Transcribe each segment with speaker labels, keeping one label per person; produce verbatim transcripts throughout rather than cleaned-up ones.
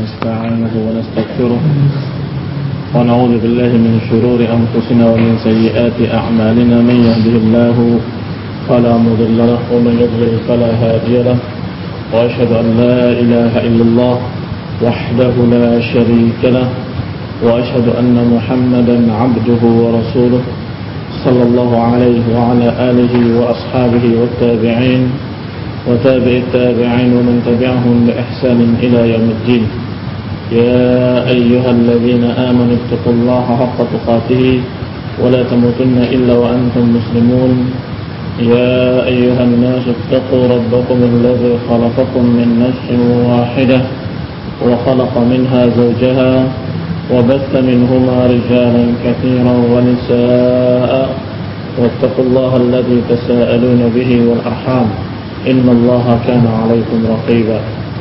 Speaker 1: ونستعينه ونستغفره ونعوذ بالله من شرور أنفسنا ومن سيئات أعمالنا. من يهده الله فلا مضل له ومن يضلل فلا هادي له، وأشهد أن لا إله إلا الله وحده لا شريك له، وأشهد أن محمدا عبده ورسوله صلى الله عليه وعلى آله وأصحابه والتابعين وتابع التابعين ومن تبعهم بإحسان إلى يوم الدين. يا أيها الذين آمنوا اتقوا الله حق تقاته ولا تموتن إلا وأنتم مسلمون. يا أيها الناس اتقوا ربكم الذي خلقكم من نفس واحدة وخلق منها زوجها وبث منهما رجالا كثيرا ونساء، واتقوا الله الذي تساءلون به والأرحام إن الله كان عليكم رقيبا.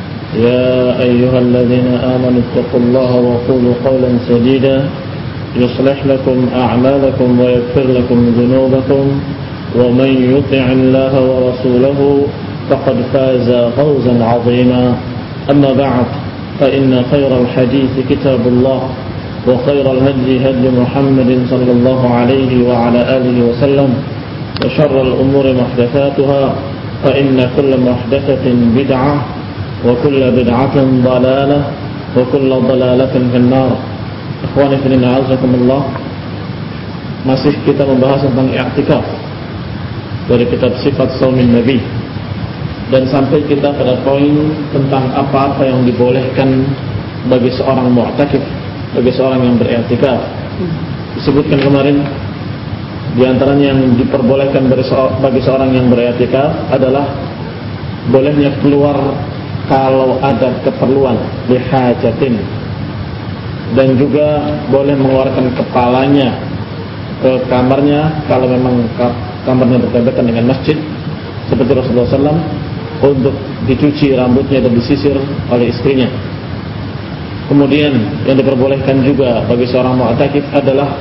Speaker 1: يا أيها الذين آمنوا اتقوا الله وقولوا قولا سديدا يصلح لكم أعمالكم ويغفر لكم ذنوبكم، ومن يطع الله ورسوله فقد فاز فوزا عظيما. أما بعد، فإن خير الحديث كتاب الله، وخير الهدي هدي محمد صلى الله عليه وعلى آله وسلم، وشر الأمور محدثاتها، فإن كل محدثة بدعة وكل بدعة ضلالة وكل ضلالة في النار. Ikhwani fillah, a'azakumullah. Masih kita membahas tentang i'tikaf dari kitab Sifat Shaumin Nabi, dan sampai kita pada poin tentang apa-apa yang dibolehkan bagi seorang mu'takif, bagi seorang yang beriktikaf. Disebutkan kemarin di antaranya yang diperbolehkan bagi seorang yang beriktikaf adalah bolehnya keluar kalau ada keperluan, lihajatin, dan juga boleh mengeluarkan kepalanya ke kamarnya kalau memang kamarnya berdekatan dengan masjid, seperti Rasulullah sallallahu alaihi wasallam, untuk dicuci rambutnya dan disisir oleh istrinya. Kemudian yang diperbolehkan juga bagi seorang mu'takif adalah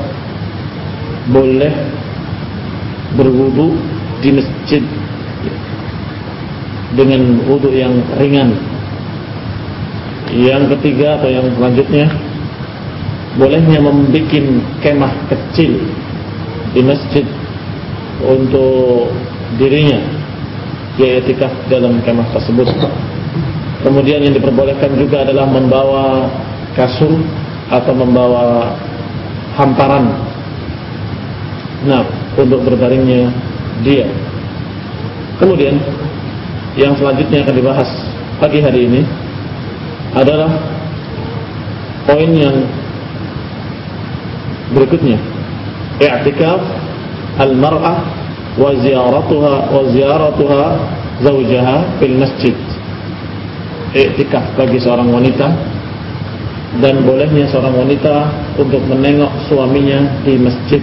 Speaker 1: boleh berwudu di masjid dengan wudu yang ringan. Yang ketiga atau yang selanjutnya, bolehnya membuat kemah kecil di masjid untuk dirinya, dia i'tikaf dalam kemah tersebut. Kemudian yang diperbolehkan juga adalah membawa kasur atau membawa hamparan, nah, untuk berbaringnya dia. Kemudian yang selanjutnya akan dibahas pagi hari ini adalah poin yang berikutnya, i'tikaf al-mar'ah wa ziyaratuha wa ziyaratuha zawjaha fil masjid. I'tikaf bagi seorang wanita dan bolehnya seorang wanita untuk menengok suaminya di masjid.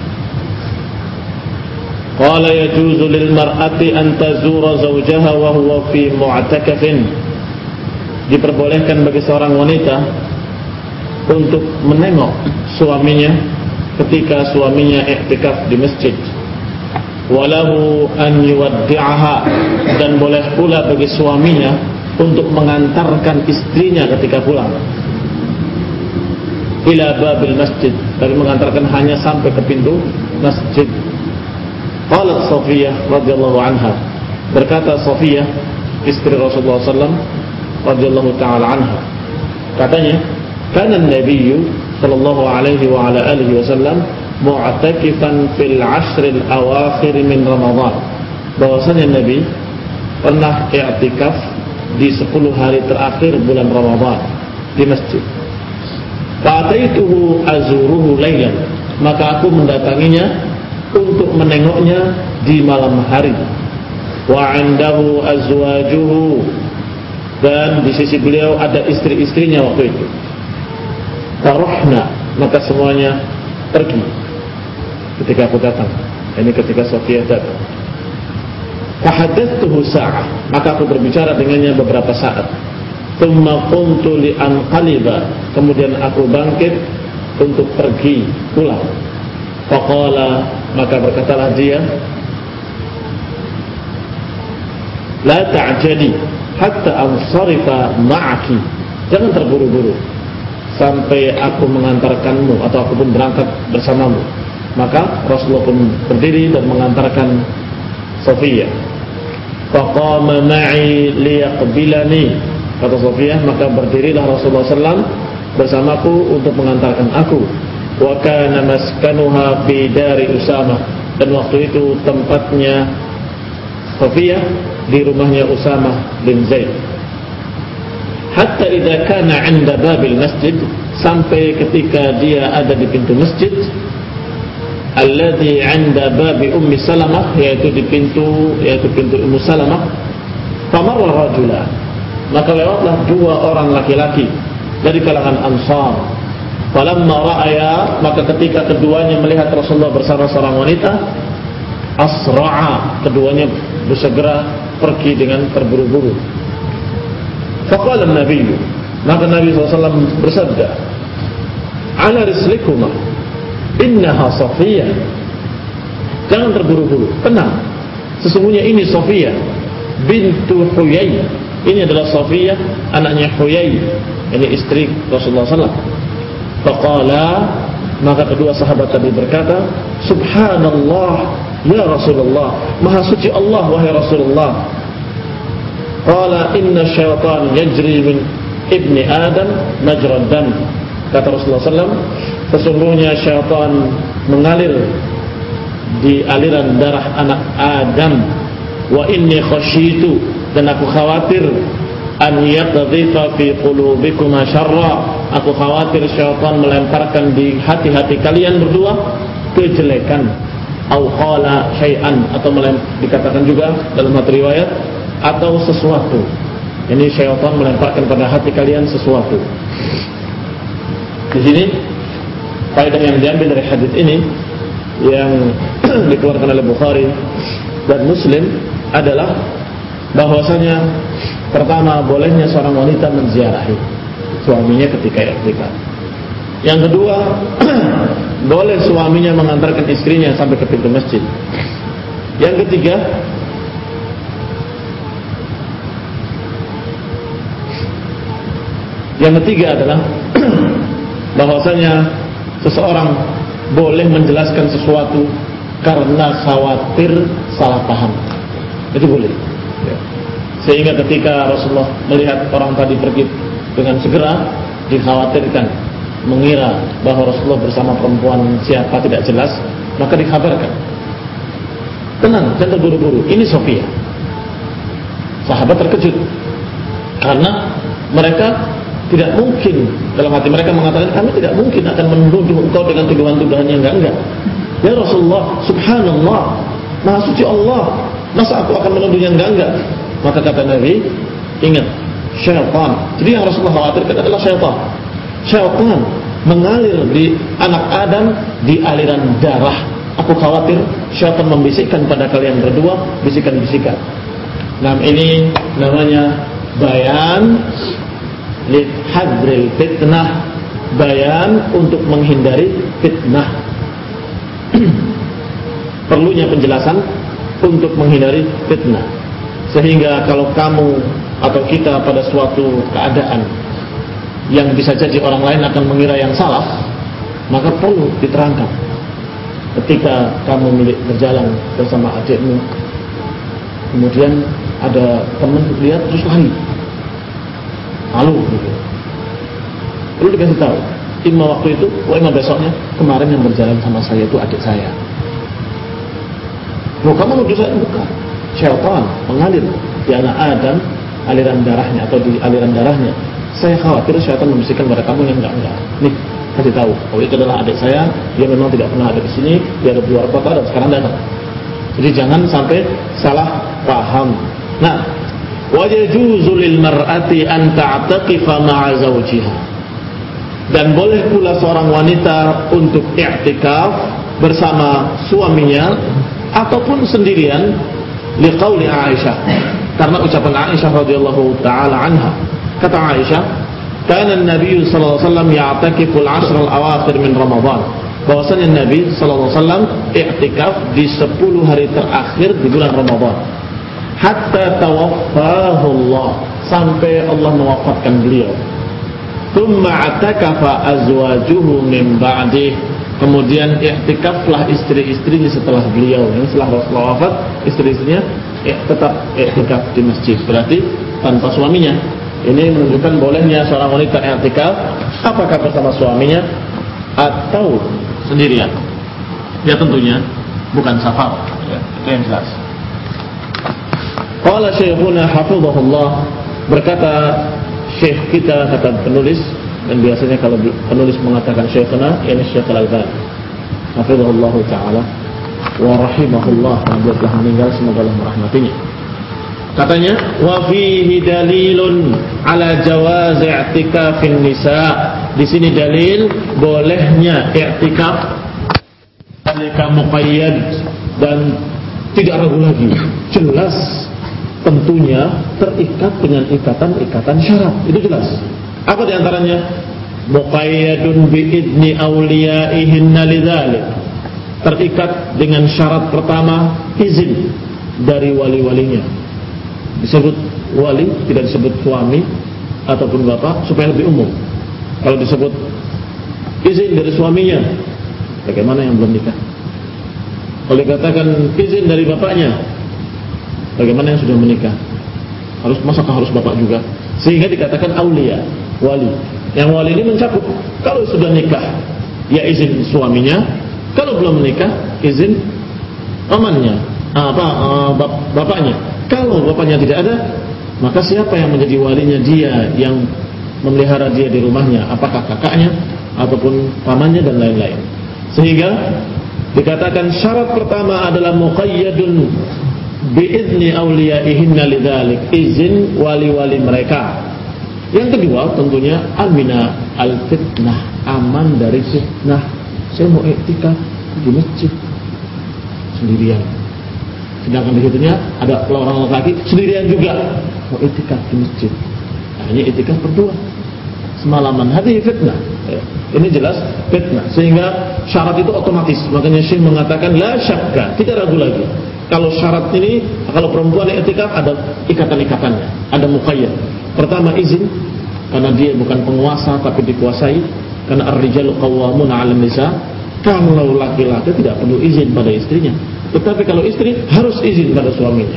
Speaker 1: Qala yajuzu lil mar'ati an tazura zawjaha wa huwa fi mu'takafin. Diperbolehkan bagi seorang wanita untuk menengok suaminya ketika suaminya i'tikaf di masjid. Walahu an yuwaddi'aha, dan boleh pula bagi suaminya untuk mengantarkan istrinya ketika pulang ila babil masjid, tapi mengantarkan hanya sampai ke pintu masjid. Qalat Safiyah radhiyallahu anha, berkata Safiyah istri Rasulullah sallallahu alaihi wasallam radhiyallahu taala anha, katanya, kana an-nabiy sallallahu alaihi wa ala alihi wasallam mu'takifan fil ashr al-awakhir min Ramadan. Bahwasanya Nabi pernah i'tikaf di sepuluh hari terakhir bulan Ramadan di masjid. Fa'ataituhu azuruhu lailan, maka aku mendatanginya untuk menengoknya di malam hari. Wa 'indahu azwajuhu, dan di sisi beliau ada istri-istrinya waktu itu. Faruhna, maka semuanya pergi ketika aku datang. Ini ketika Safiyah datang. Fahadathtuhu sa'ah, maka aku berbicara dengannya beberapa saat. Tsumma qumtu li anqaliba, kemudian aku bangkit untuk pergi pulang. Faqala, maka berkatalah dia, la ta'jali hatta ansarifa ma'aki, jangan terburu-buru sampai aku mengantarkanmu atau aku pun berangkat bersamamu. Maka Rasulullah pun berdiri dan mengantarkan Safiyah. Faqama ma'i liyaqbilani, kata Safiyah, maka berdirilah Rasulullah sallallahu alaihi wasallam bersamaku untuk mengantarkan aku. Wa kana maskanuha fi dari Usamah, dan waktu itu tempatnya Safiyah di rumahnya Usamah bin Zaid. Hatta idza kana 'inda babil masjid, sampai ketika dia ada di pintu masjid, alladhi 'inda babi Ummi Salamah, yaitu di pintu yaitu pintu Ummu Salamah. Famarra rajulan, maka lewatlah dua orang laki-laki dari kalangan Ansar. Falamma ra'aya, maka ketika keduanya melihat Rasulullah bersama seorang wanita, asra'a, keduanya bersegera pergi dengan terburu-buru. Faqala an-nabiy, maka Nabi sallallahu alaihi wasallam bersabda, ala rislikuma innaha Safiyah, jangan terburu-buru, tenang, sesungguhnya ini Safiyah bintu Huyai, ini adalah Safiyah anaknya Huyai, ini istri Rasulullah sallallahu alaihi wasallam. Faqala, maka kedua sahabat tadi berkata, subhanallah ya Rasulullah, maha suci Allah wahai Rasulullah. Qala inna syaitan yajri min ibni Adam majrad dam, kata Rasulullah sallallahu alaihi wasallam, sesungguhnya syaitan mengalir di aliran darah anak Adam. Wa inni khasyitu, dan aku khawatir, an yaqdhifa fi qulubikum syarra, aku khawatir syaitan melemparkan di hati-hati kalian berdua kejelekan. Au qala syai'an, atau dikatakan juga dalam hati riwayat, atau sesuatu. Ini syaitan melemparkan pada hati kalian sesuatu. Di sini faedah yang diambil dari hadis ini yang dikeluarkan oleh Bukhari dan Muslim adalah bahwasanya pertama, bolehnya seorang wanita menziarahi suaminya ketika i'tikaf. Yang kedua, boleh suaminya mengantarkan istrinya sampai ke pintu masjid. Yang ketiga, yang ketiga adalah bahwasanya seseorang boleh menjelaskan sesuatu karena khawatir salah paham. Itu boleh. Sehingga ketika Rasulullah melihat orang tadi pergi dengan segera, dikhawatirkan, mengira bahwa Rasulullah bersama perempuan siapa tidak jelas, maka dikabarkan, tenang, jangan terburu-buru, ini Safiyah. Sahabat terkejut karena mereka tidak mungkin, dalam hati mereka mengatakan, kami tidak mungkin akan menuduh engkau dengan tuduhan-tuduhan yang enggak-enggak. Ya Rasulullah, subhanallah, maha suci Allah, masa aku akan menuduh yang enggak-enggak? Maka kata Nabi, ingat, syaitan. Jadi yang Rasulullah khawatirkan adalah syaitan. Syaitan mengalir di anak Adam di aliran darah. Aku khawatir syaitan membisikkan pada kalian berdua bisikan-bisikan. Nah, ini namanya bayan lihadril fitnah, bayan untuk menghindari fitnah. Perlunya penjelasan untuk menghindari fitnah. Sehingga kalau kamu atau kita pada suatu keadaan yang bisa jadi orang lain akan mengira yang salah, maka perlu diterangkan. Ketika kamu milik berjalan bersama adikmu, kemudian ada teman lihat terus lari, malu gitu, perlu dikasih tahu. Ima waktu itu, oh ima besoknya, kemarin yang berjalan sama saya itu adik saya. Loh, kamu nuduh saya? Bukan. Syaitan mengalir di anak Adam, aliran darahnya atau di aliran darahnya. Saya khawatir syaitan membisikkan pada kamu yang enggak-enggak. Nih, kasih tahu, oh itu adalah adik saya, dia memang tidak pernah ada di sini, dia ada di luar kota dan sekarang datang. Jadi jangan sampai salah paham. Nah, wa yajuzu lil mar'ati an ta'taqifa ma'a zawjiha, dan boleh pula seorang wanita untuk i'tikaf bersama suaminya ataupun sendirian, liqauli Aisyah, karena ucapan Aisyah radhiyallahu taala anha. Kata Aisyah, kana an-nabiy sallallahu alaihi wasallam ya'takifu al-ashr al-awakhir min Ramadan, bahwasanya Nabi sallallahu alaihi wasallam i'tikaf di sepuluh hari terakhir di bulan Ramadan, hatta tawaffahu Allah, sampai Allah mewafatkan beliau. Tsumma atakafa azwajuhu min ba'dih. Kemudian i'tikaflah istri-istrinya setelah beliau. Yang setelah Rasulullah wafat, istri-istrinya tetap i'tikaf di masjid. Berarti tanpa suaminya. Ini menunjukkan bolehnya seorang wanita i'tikaf apakah bersama suaminya atau sendirian. Ya tentunya bukan safar. Ya, itu yang jelas. Qala Syekhuna hafizahullah, berkata Syekh kita, kata penulis, dan biasanya kalau penulis mengatakan Syekhuna, ini Syekh Al-Albani hafizahullah ta'ala wa rahimahullah, dia telah meninggal, semoga Allah merahmatinya. Katanya, wa fihi dalilun ala jawaz i'tikafin nisa. Di sini dalil bolehnya i'tikaf alika muqayyad, dan tidak ragu lagi, jelas tentunya terikat dengan ikatan-ikatan syarat. Itu jelas. Apa diantaranya? Muqayyadun bi'idni awliyaihinna lidzalik. Terikat dengan syarat pertama, izin dari wali-walinya. Disebut wali, tidak disebut suami ataupun bapak, supaya lebih umum. Kalau disebut izin dari suaminya, bagaimana yang belum nikah? Kalau dikatakan izin dari bapaknya, bagaimana yang sudah menikah? Harus, masakah harus bapak juga? Sehingga dikatakan aulia, wali. Yang wali ini mencakup, kalau sudah nikah, ya izin suaminya. Kalau belum menikah, izin pamannya, apa bapaknya. Kalau bapaknya tidak ada, maka siapa yang menjadi walinya dia, yang memelihara dia di rumahnya? Apakah kakaknya ataupun pamannya dan lain-lain? Sehingga dikatakan syarat pertama adalah muqayyadun bi'izni awliyaihinna lidzalik, izin wali-wali mereka. Yang kedua tentunya amina al-fitnah, aman dari fitnah. Saya mau iktikaf di masjid sendirian, sedangkan di situnya ada orang laki sendirian juga mau iktikaf di masjid. Hanya iktikaf berdua semalaman, hadhihi fitnah. Ini jelas fitnah, sehingga syarat itu otomatis. Makanya Syekh mengatakan la syakka, tidak ragu lagi. Kalau syarat ini, kalau perempuan i'tikaf ada ikatan-ikatannya, ada muqayyad. Pertama izin, karena dia bukan penguasa tapi dikuasai. Karena ar-rijalu qawwamuna 'alan nisa. Kalau laki-laki tidak perlu izin pada istrinya, tetapi kalau istri harus izin pada suaminya.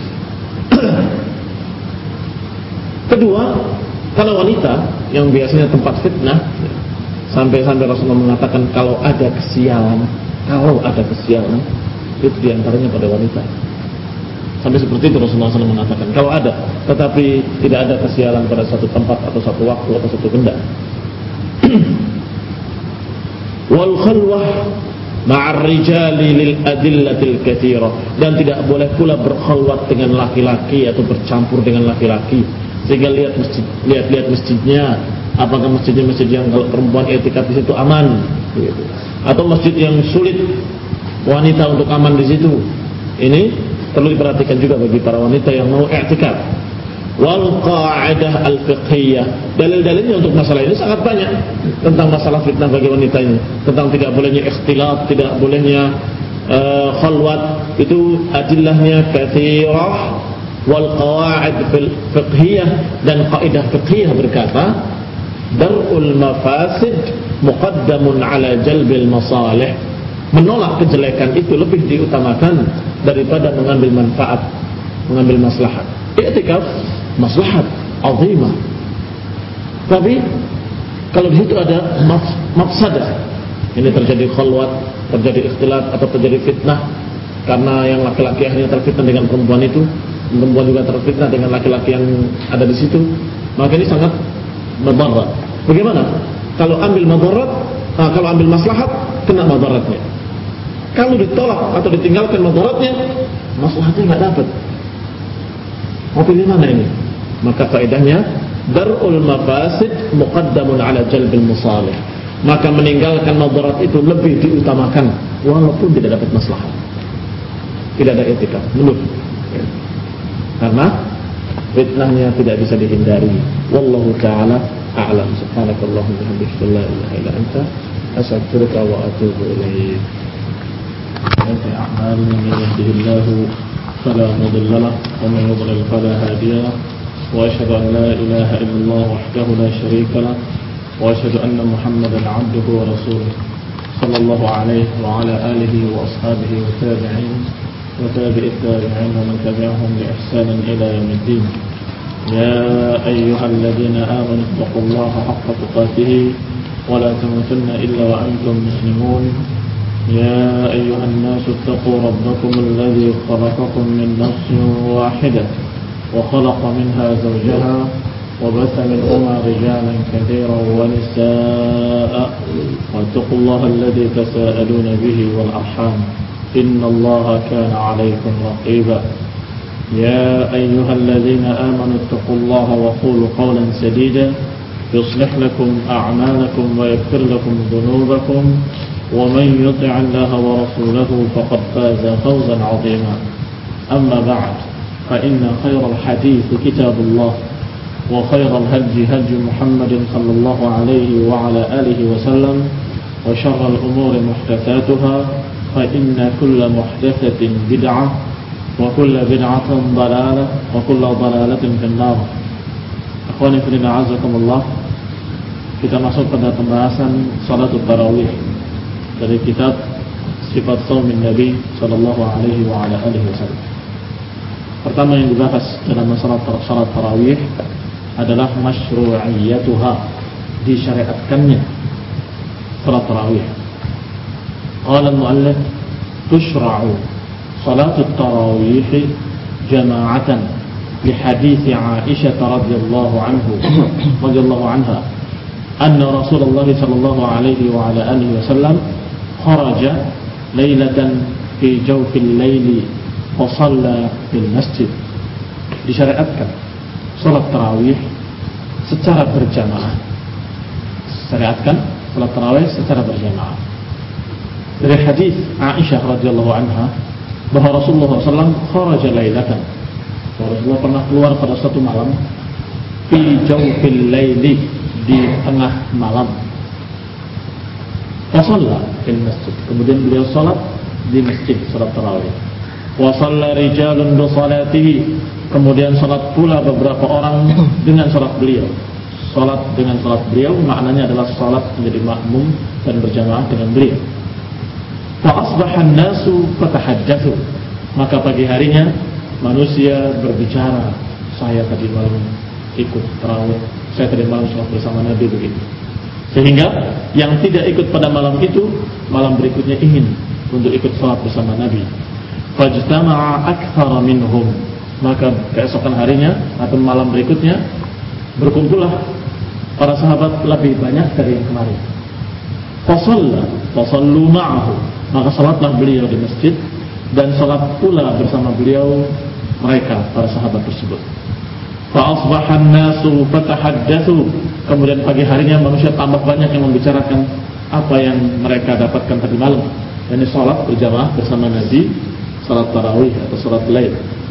Speaker 1: Kedua, kalau wanita yang biasanya tempat fitnah, sampai-sampai Rasulullah mengatakan kalau ada kesialan, kalau ada kesialan, itu diantaranya pada wanita. Sampai seperti itu Rasulullah shallallahu alaihi wasallam mengatakan, kalau ada, tetapi tidak ada kesialan pada satu tempat atau satu waktu atau satu benda. Wal khalwah ma'ar rijali lil adillatil katsirah, dan tidak boleh pula berkhalwat dengan laki-laki atau bercampur dengan laki-laki. Sehingga lihat masjid, lihat-lihat masjidnya, apakah masjidnya masjid yang kalau perempuan i'tikaf di situ aman, gitu. Atau masjid yang sulit wanita untuk aman di situ. Ini perlu diperhatikan juga bagi para wanita yang mau i'tikaf. Wal qa'idah al-fiqhiyah, dalil-dalilnya untuk masalah ini sangat banyak tentang masalah fitnah bagi wanita ini, tentang tidak bolehnya ikhtilat, tidak bolehnya uh, khalwat. Itu adillahnya katsirah. Wal qawa'id fiqhiyah, dan kaidah fiqhiyah berkata dar'ul mafasid muqaddamun ala jalbil masalih. Menolak kejelekan itu lebih diutamakan daripada mengambil manfaat, mengambil maslahat. I'tikaf maslahat azimah, tapi kalau di situ ada mafsadah, ini terjadi khalwat, terjadi ikhtilat atau terjadi fitnah, karena yang laki-laki akhirnya terfitnah dengan perempuan itu, perempuan juga terfitnah dengan laki-laki yang ada di situ, maka ini sangat madarat. Bagaimana? Kalau ambil madarat, nah, kalau ambil maslahat, kena madaratnya. Kalau ditolak atau ditinggalkan madaratnya, maslahatnya nggak dapat. Mau pilih mana ini? Maka faedahnya dar'ul mafasid muqaddamun ala jalbil masalih. Maka meninggalkan madarat itu lebih diutamakan walaupun tidak dapat maslahat. Tidak ada i'tikaf, menurut. Karena fitnahnya tidak bisa dihindari. Wallahu ta'ala a'lam. Subhanakallahumma wa bihamdika la ilaha illa anta astaghfiruka wa atubu ilaik. Wa a'maluna man yahdihillahu فلا مضل له ومن يضلل فلا هادي له وأشهد أن لا إله إلا الله وحده لا شريك له وأشهد أن محمدا عبده ورسوله صلى الله عليه وعلى آله وأصحابه والتابعين وتابع التابعين ومن تبعهم بإحسان إلى يوم الدين. يا أيها الذين آمنوا اتقوا الله حق تقاته ولا تموتن إلا وأنتم مسلمون. يا أيها الناس اتقوا ربكم الذي خلقكم من نفس واحدة وخلق منها زوجها وبث منهما رجالا كثيرا ونساء واتقوا الله الذي تساءلون به والأرحام إن الله كان عليكم رقيبا. يا أيها الذين آمنوا اتقوا الله وقولوا قولا سديدا يصلح لكم أعمالكم ويغفر لكم ذنوبكم ومن يطع الله ورسوله فقد فاز فوزا عظيما. أما بعد فإن خير الحديث كتاب الله وخير الهدي هدي محمد صلى الله عليه وعلى آله وسلم وشر الأمور محدثاتها فإن كل محدثة بدعة وكل بدعة ضلالة وكل ضلالة في النار. Akhwani fillah azakumullah, kita masuk pada pembahasan salatul tarawih dari kitab Sifat Shaumin Nabi sallallahu alaihi wa ala alihi wasallam. Pertama yang dibahas dalam masalah salat tarawih adalah masyru'iyyatuha, disyariatkannya salat tarawih. Qala al-mu'allif tushra'u salatut tarawih jama'atan li hadits Aisyah radhiyallahu anhu radhiyallahu anha anna Rasulullah sallallahu alaihi wa ala alihi wasallam kharaja lailatan fi jawfil laili wa shalla fil masjid. Disyariatkan salat tarawih secara berjamaah. Syariatkan salat tarawih secara berjamaah. Dari hadis Aisyah radhiyallahu anha bahwa Rasulullah sallallahu alaihi wasallam kharaja lailatan. Rasulullah pernah keluar pada suatu malam fi jawfil laili, di tengah malam. Wa shalla fil masjid. Kemudian beliau salat di masjid salat tarawih. Wa shalla rijalun bi salatihi. Kemudian salat pula beberapa orang dengan salat beliau. Salat dengan salat beliau maknanya adalah salat menjadi makmum dan berjamaah dengan beliau. Fa asbaha an-nasu fatahaddatsu. Maka pagi harinya manusia berbicara, saya tadi malam ikut tarawih, saya tadi malam salat bersama Nabi, begitu. Sehingga yang tidak ikut pada malam itu, malam berikutnya ingin untuk ikut salat bersama Nabi. Fajtama'a aktsara minhum. Maka keesokan harinya atau malam berikutnya berkumpullah para sahabat lebih banyak dari yang kemarin. Fasalla, fasallu ma'ahu. Maka salatlah beliau di masjid dan salat pula bersama beliau mereka para sahabat tersebut. Fa asbahan nasu fatahaddatsu. Kemudian pagi harinya manusia tambah banyak yang membicarakan apa yang mereka dapatkan tadi malam. Ini salat berjamaah bersama Nabi, salat tarawih atau salat lail.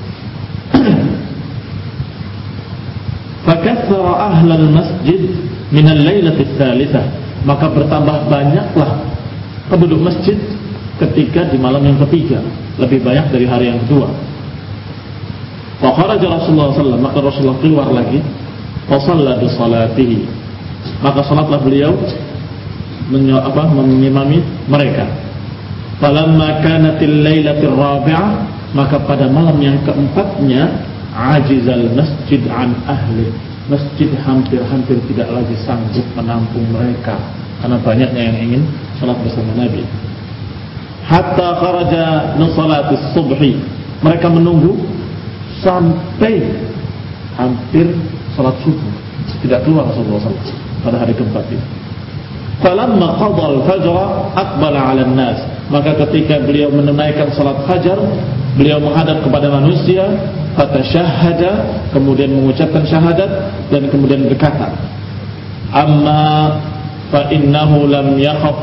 Speaker 1: Fakathara ahlal masjid min al-lailati ats-tsalitsah. Maka bertambah banyaklah penduduk masjid ketika di malam yang ketiga, lebih banyak dari hari yang kedua. Fa kharaja Rasulullah sallallahu alaihi wasallam, maka Rasulullah keluar lagi. Fa shalla bi salatihi. Maka salatlah beliau apa mengimami mereka. Falamma kanatil lailatir rabi'ah, maka pada malam yang keempatnya ajizal masjid an ahli. Masjid hampir-hampir tidak lagi sanggup menampung mereka karena banyaknya yang ingin salat bersama Nabi. Hatta kharaja li salatis subhi. Mereka menunggu sampai hampir salat subuh, tidak keluar Rasulullah sallallahu alaihi wasallam pada hari keempat itu. Falamma qada al-fajr aqbala 'ala an-nas. Maka ketika beliau menunaikan salat fajar, beliau menghadap kepada manusia, fatashahhada, kemudian mengucapkan syahadat dan kemudian berkata, amma fa innahu lam yakhaf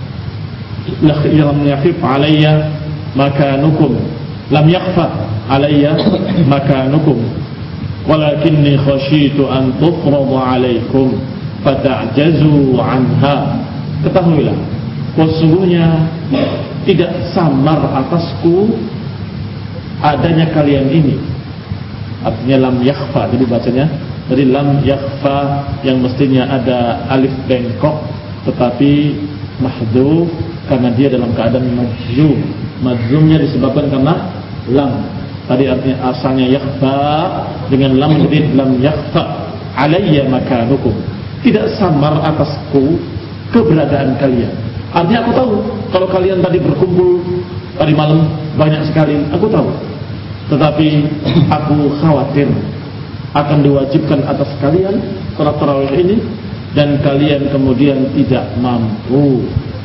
Speaker 1: lam yakhif alayya makanukum lam yakhfa alayya makanukum walakinni khashitu an tufrada alaykum fata'jazu anha. Ketahuilah, sesungguhnya tidak samar atasku adanya kalian ini. Artinya lam yakhfa, jadi bacanya Jadi lam yakhfa yang mestinya ada alif bengkok tetapi mahdhuf karena dia dalam keadaan majzum. Majzumnya disebabkan karena lam. Tadi artinya asalnya yakhfa, dengan lam jadi lam yakhfa alayya makanukum. Tidak samar atasku keberadaan kalian. Artinya aku tahu kalau kalian tadi berkumpul tadi malam banyak sekali, aku tahu. Tetapi aku khawatir akan diwajibkan atas kalian salat tarawih ini dan kalian kemudian tidak mampu.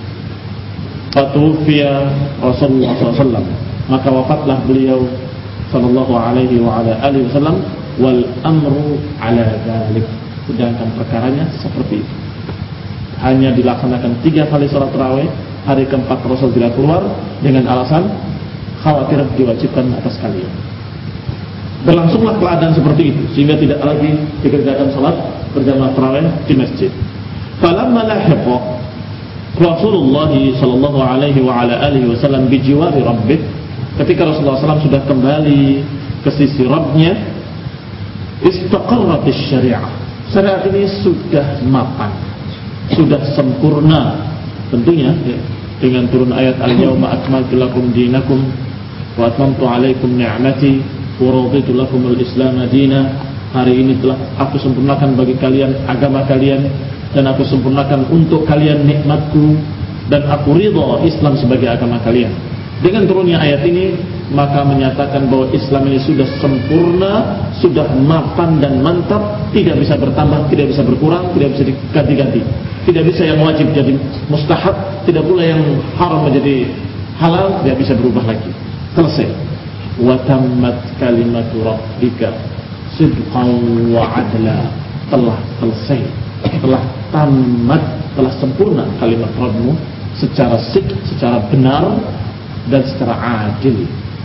Speaker 1: Fatufiya Rasulullah sallallahu alaihi wasallam, maka wafatlah beliau sallallahu alaihi wa ala alihi wasallam, wal amru ala dzalik. Sedangkan perkaranya seperti itu. Hanya dilaksanakan tiga kali salat tarawih. Hari keempat Rasul tidak keluar dengan alasan khawatir diwajibkan atas kalian. Berlangsunglah keadaan seperti itu sehingga tidak lagi dikerjakan salat berjamaah tarawih di masjid. Falamma lahiqa Rasulullah sallallahu alaihi wa ala alihi wasallam bijiwari rabbih, ketika Rasulullah sallallahu alaihi wasallam sudah kembali ke sisi Rabbnya, istaqarrat syariah. Syariat ini sudah mapan, sudah sempurna. Tentunya ya, dengan turun ayat al-yauma akmaltu lakum dinakum wa atmamtu alaikum ni'mati wa raditu lakum al-islam dina. Hari ini telah aku sempurnakan bagi kalian agama kalian dan aku sempurnakan untuk kalian nikmatku dan aku ridha Islam sebagai agama kalian. Dengan turunnya ayat ini maka menyatakan bahwa Islam ini sudah sempurna, sudah mapan dan mantap, tidak bisa bertambah, tidak bisa berkurang, tidak bisa diganti-ganti. Tidak bisa yang wajib jadi mustahab, tidak pula yang haram menjadi halal, tidak bisa berubah lagi. Selesai. Wa tammat kalimatu rabbika sidqan wa adla. Telah selesai, telah tamat, telah sempurna kalimat Rabbmu secara sidq, secara benar dan secara adil.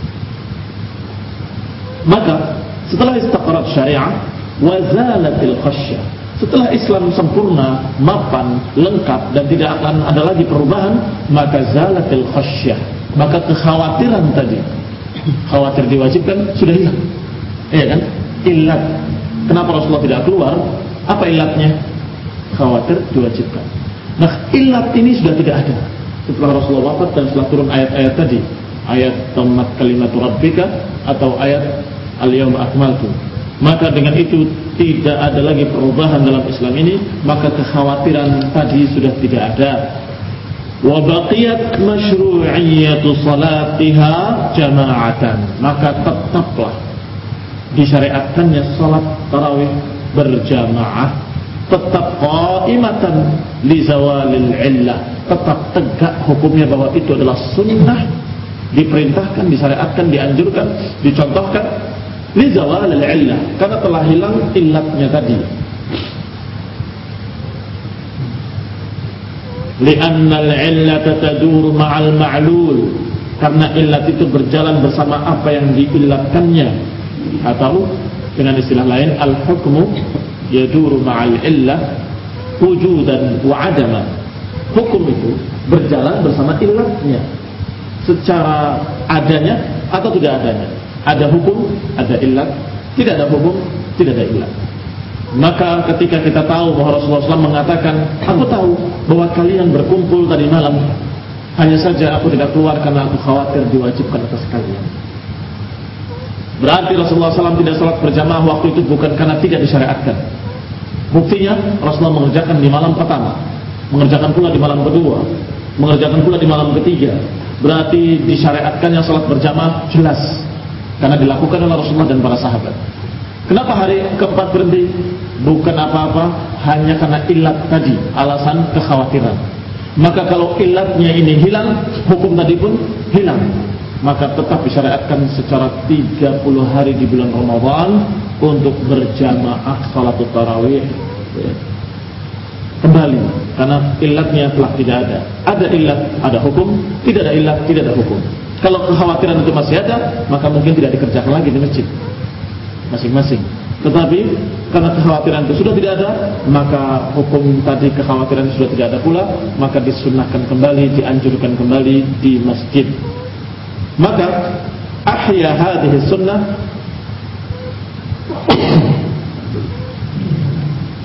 Speaker 1: Maka setelah istaqarat syariah wa zalatil khasyah, setelah Islam sempurna, mapan, lengkap dan tidak akan ada lagi perubahan, maka zalatil khasyah, maka kekhawatiran tadi, khawatir diwajibkan, sudah hilang. Iya kan? Ilat. Kenapa Rasulullah tidak keluar? Apa ilatnya? Khawatir diwajibkan. Nah, ilat ini sudah tidak ada setelah Rasulullah wafat dan setelah turun ayat-ayat tadi, ayat tammat kalimatu rabbika atau ayat al-yauma akmaltu. Maka dengan itu tidak ada lagi perubahan dalam Islam ini, maka kekhawatiran tadi sudah tidak ada. Wa baqiyat masyru'iyyatu salatiha jama'atan, maka tetaplah disyariatkannya salat tarawih berjamaah, tetap qa'imatan li zawalil illah, tetap tegak hukumnya bahwa itu adalah sunnah, diperintahkan, disyariatkan, dianjurkan, dicontohkan li zawalil illah, karena telah hilang illatnya tadi. Li'annal illata tadur ma'al ma'lul, karena illat itu berjalan bersama apa yang diillatkannya, atau dengan istilah lain al-hukmu yaduru ma'al illah wujudan wa adama. Hukum itu berjalan bersama illatnya, secara adanya atau tidak adanya. Ada hukum, ada illat. Tidak ada hukum, tidak ada illat. Maka ketika kita tahu bahwa Rasulullah shallallahu alaihi wasallam mengatakan, aku tahu bahwa kalian berkumpul tadi malam, hanya saja aku tidak keluar karena aku khawatir diwajibkan atas kalian. Berarti Rasulullah shallallahu alaihi wasallam tidak salat berjamaah waktu itu bukan karena tidak disyariatkan. Buktinya Rasulullah mengerjakan di malam pertama, mengerjakan pula di malam kedua, mengerjakan pula di malam ketiga. Berarti disyariatkannya salat berjamaah jelas, karena dilakukan oleh Rasulullah dan para sahabat. Kenapa hari keempat berhenti? Bukan apa-apa, hanya karena illat tadi, alasan kekhawatiran. Maka kalau illatnya ini hilang, hukum tadi pun hilang. Maka tetap disyariatkan secara tiga puluh hari di bulan Ramadan untuk berjamaah salat tarawih kembali, karena illatnya telah tidak ada. Ada illat, ada hukum. Tidak ada illat, tidak ada hukum. Kalau kekhawatiran itu masih ada, maka mungkin tidak dikerjakan lagi di masjid masing-masing. Tetapi karena kekhawatiran itu sudah tidak ada, maka hukum tadi kekhawatiran itu sudah tidak ada pula, maka disunnahkan kembali, dianjurkan kembali di masjid. Maka ahya hadhihi sunnah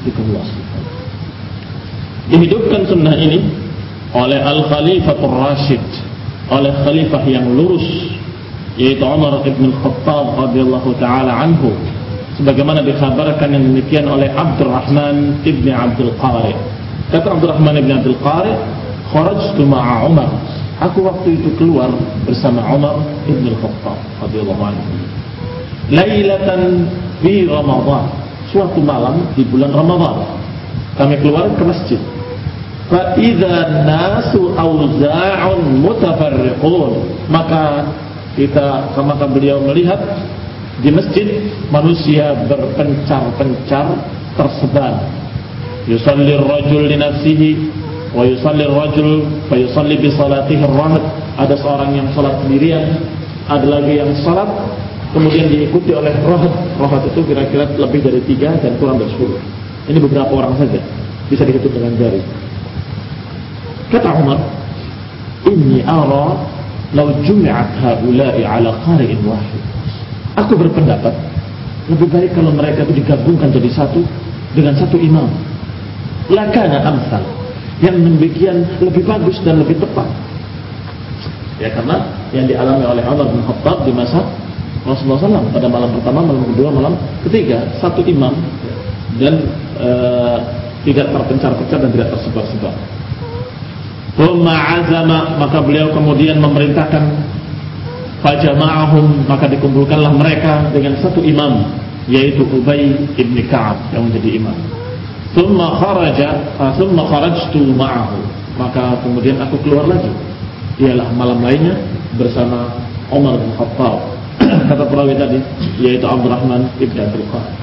Speaker 1: dikeluarkan. Dihidupkan sunnah ini oleh Al-Khalifatul Rashid, oleh khalifah yang lurus, yaitu Umar ibn Khattab radhiyallahu taala anhu, sebagaimana dikhabarkan yang demikian oleh Abdurrahman ibn Abdul Qari. Kata Abdurrahman ibn Abdul Qari, kharajtu ma'a Umar, aku waktu itu keluar bersama Umar ibn Khattab radhiyallahu anhu, lailatan fi Ramadan, suatu malam di bulan Ramadan. Kami keluar ke masjid. Fa idza nasu auza'un mutafarriqun, maka kita maka beliau melihat di masjid manusia berpencar-pencar tersebar. Yusalli ar-rajul li nafsihi wa yusalli ar-rajul fa yusalli bi salatihi ar-rahd. Ada seorang yang salat sendirian, ada lagi yang salat kemudian diikuti oleh rahd. Rahd itu kira-kira lebih dari tiga dan kurang dari sepuluh. Ini beberapa orang saja, bisa dihitung dengan jari. Kata Umar, inni ara law jumi'at haula'i ala qari'in wahid. Aku berpendapat lebih baik kalau mereka itu digabungkan jadi satu dengan satu imam. Lakana amsal, yang demikian lebih bagus dan lebih tepat. Ya, karena yang dialami oleh Umar bin Khattab di masa Rasulullah shallallahu alaihi wasallam pada malam pertama, malam kedua, malam ketiga, satu imam dan uh, tidak terpencar-pencar dan tidak tersebar-sebar. Thumma azama, maka beliau kemudian memerintahkan fajama'ahum, maka dikumpulkanlah mereka dengan satu imam, yaitu Ubay ibn Ka'ab yang menjadi imam. Thumma kharaja, thumma kharajtu ma'ahu, maka kemudian aku keluar lagi, ialah malam lainnya bersama Umar bin Khattab. Kata perawi tadi, yaitu Abdurrahman ibn Abdul Qari.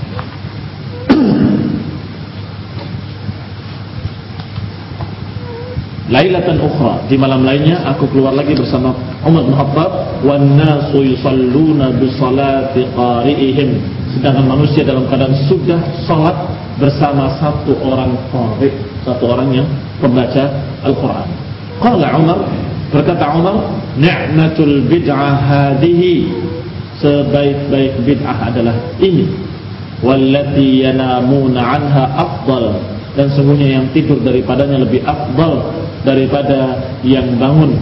Speaker 1: Lailatan ukhra, di malam lainnya aku keluar lagi bersama Umar bin Khattab, wan nasu yusalluna bi salati qari'ihim, sedangkan manusia dalam keadaan sudah salat bersama satu orang qari, satu orang yang pembaca Al-Qur'an. Qala Umar, berkata Umar, ni'matul bid'ah hadhihi, sebaik-baik bid'ah adalah ini, wallati yanamuna anha afdal, dan sungguhnya yang tidur daripadanya lebih afdal daripada yang bangun.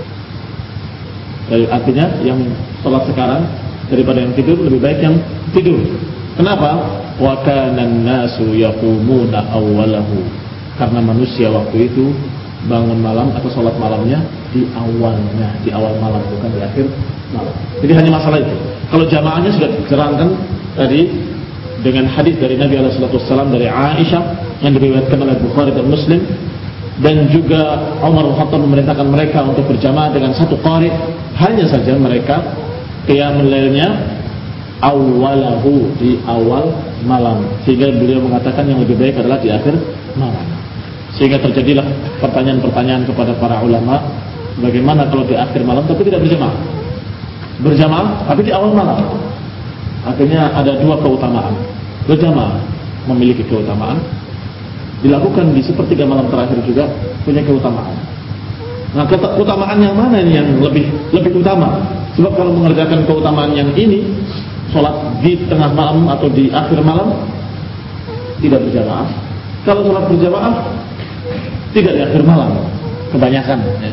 Speaker 1: Jadi, artinya yang sholat sekarang daripada yang tidur, lebih baik yang tidur. Kenapa? Wa kana an-nasu yaqumuna awwalahu, karena manusia waktu itu bangun malam atau sholat malamnya di awalnya, di awal malam, bukan di akhir malam. Jadi hanya masalah itu. Kalau jamaahnya sudah diterangkan tadi dengan hadis dari Nabi alaihi wasallam dari Aisyah yang diriwayatkan oleh Bukhari dan Muslim, dan juga Umar bin Khattab memerintahkan mereka untuk berjamaah dengan satu qari. Hanya saja mereka qiyamul lailnya awalahu, di awal malam, sehingga beliau mengatakan yang lebih baik adalah di akhir malam. Sehingga terjadilah pertanyaan-pertanyaan kepada para ulama, bagaimana kalau di akhir malam tapi tidak berjamaah, berjamaah tapi di awal malam. Akhirnya ada dua keutamaan. Berjamaah memiliki keutamaan, dilakukan di sepertiga malam terakhir juga punya keutamaan. Nah, keutamaan yang mana ini yang lebih lebih utama? Sebab kalau mengerjakan keutamaan yang ini, sholat di tengah malam atau di akhir malam, tidak berjamaah. Kalau sholat berjamaah, tidak di akhir malam, kebanyakan. Ya.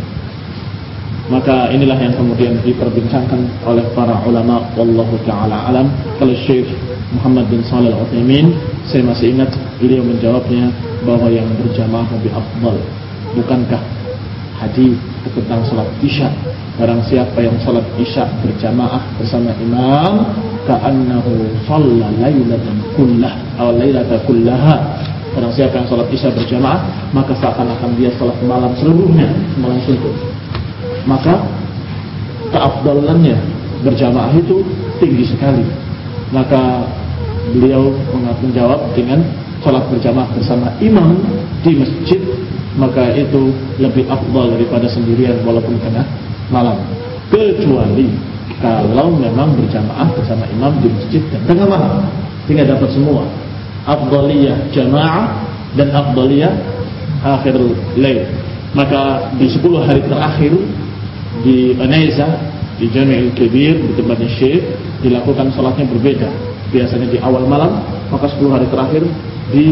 Speaker 1: Maka inilah yang kemudian diperbincangkan oleh para ulama. Wallahu ta'ala alam. Kalau Syekh Muhammad bin Shalih Al-Utsaimin, saya masih ingat beliau menjawabnya bahwa yang berjamaah lebih afdal. Bukankah hadis tentang salat isya, barang siapa yang salat isya berjamaah bersama imam, ka'annahu shalla lailatan kullah aw lailata kullaha, barang siapa yang salat isya berjamaah maka seakan-akan dia salat malam seluruhnya, malam suntuk. Maka keafdalannya berjamaah itu tinggi sekali. Maka beliau menjawab dengan salat berjamaah bersama imam di masjid, maka itu lebih afdal daripada sendirian walaupun tengah malam, kecuali kalau memang berjamaah bersama imam di masjid dan tengah malam, sehingga dapat semua afdaliyah jamaah dan afdaliyah akhirul lail. Maka di sepuluh hari terakhir di Unaiza, di Jami'il Kabir, di tempatnya Syekh, dilakukan salatnya berbeda. Biasanya di awal malam, maka sepuluh hari terakhir di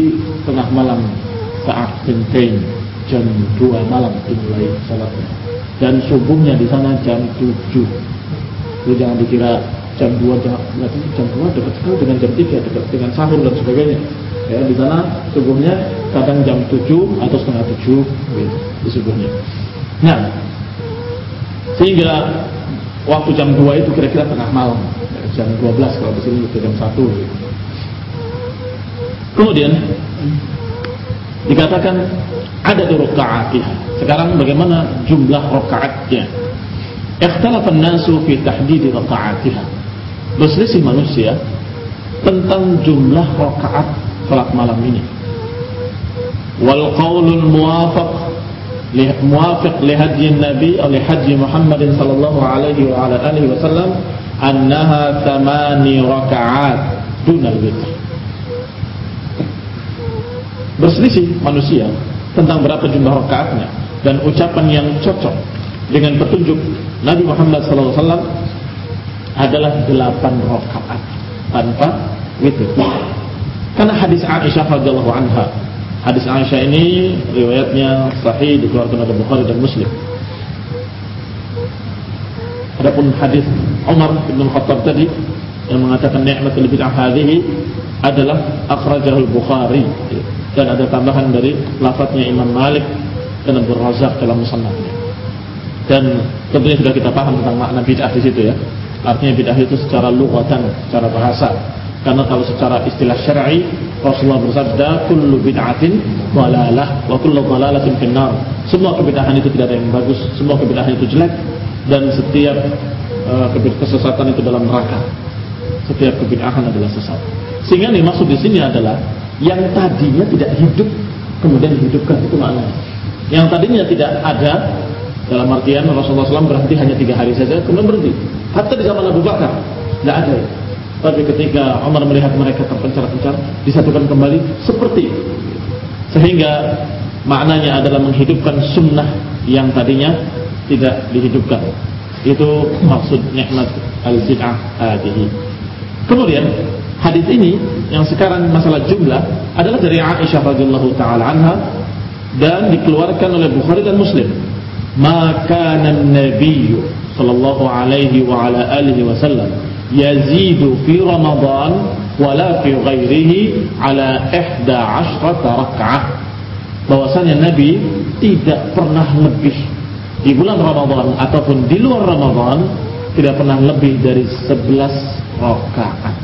Speaker 1: tengah malam saat penting jam dua malam dimulai salatnya, dan subuhnya di sana jam tujuh. Jadi jangan dikira jam dua, jam dua dekat sekali dengan jam tiga, dekat dengan sahur dan sebagainya. Ya, di sana subuhnya kadang jam tujuh atau setengah tujuh gitu, di subuhnya. Nah, sehingga waktu jam dua itu kira-kira tengah malam, jam dua belas kalau di sini jam satu gitu. Kemudian dikatakan ada rakaatnya. Sekarang bagaimana jumlah rakaatnya? Ikhtalafa an-nasu fi tahdid rakaatha. Berselisih manusia tentang jumlah rakaat salat malam ini. Wal qaulul muwafiq li muwafiq li hadyi Nabi atau li hadyi Muhammad sallallahu alaihi wa ala alihi wasallam annaha thamani rakaat duna al-witr. Berselisih manusia tentang berapa jumlah rakaatnya, dan ucapan yang cocok dengan petunjuk Nabi Muhammad sallallahu alaihi wasallam adalah delapan rakaat tanpa witir. Karena hadis Aisyah radhiyallahu anha, hadis Aisyah ini riwayatnya sahih, dikeluarkan oleh Bukhari dan Muslim. Adapun hadis Umar bin Khattab tadi yang mengatakan ni'matul bid'ah hadhihi adalah akhrajahul Bukhari, dan ada tambahan dari lafadznya Imam Malik dan Abdul Razak dalam musannafnya. Dan tentunya sudah kita paham tentang makna bid'ah di situ ya. Artinya bid'ah itu secara lughatan, secara bahasa. Karena kalau secara istilah syar'i, Rasulullah bersabda, kullu bid'atin dhalalah wa kullu dhalalatin finnar. Semua kebid'ahan itu tidak ada yang bagus, semua kebid'ahan itu jelek, dan setiap uh, kesesatan itu dalam neraka. Setiap kebid'ahan adalah sesat. Sehingga yang dimaksud di sini adalah yang tadinya tidak hidup kemudian dihidupkan, itu maknanya. Yang tadinya tidak ada, dalam artian Rasulullah shallallahu alaihi wasallam berhenti hanya tiga hari saja kemudian berhenti. Hatta di zaman Abu Bakar tidak ada. Tapi ketika Umar melihat mereka terpencar-pencar, disatukan kembali seperti itu. Sehingga maknanya adalah menghidupkan sunnah yang tadinya tidak dihidupkan. Itu maksud nikmat al-bid'ah hadhihi. Kemudian hadis ini yang sekarang masalah jumlah adalah dari Aisyah radhiyallahu taala anha dan dikeluarkan oleh Bukhari dan Muslim. Maka an-nabiy sallallahu alaihi wa ala alihi wasallam yazidu fi Ramadan wala fi ghairihi ala ihda asyrata rak'ah. Bahwasanya Nabi tidak pernah lebih di bulan Ramadan ataupun di luar Ramadan, tidak pernah lebih dari sebelas rakaat.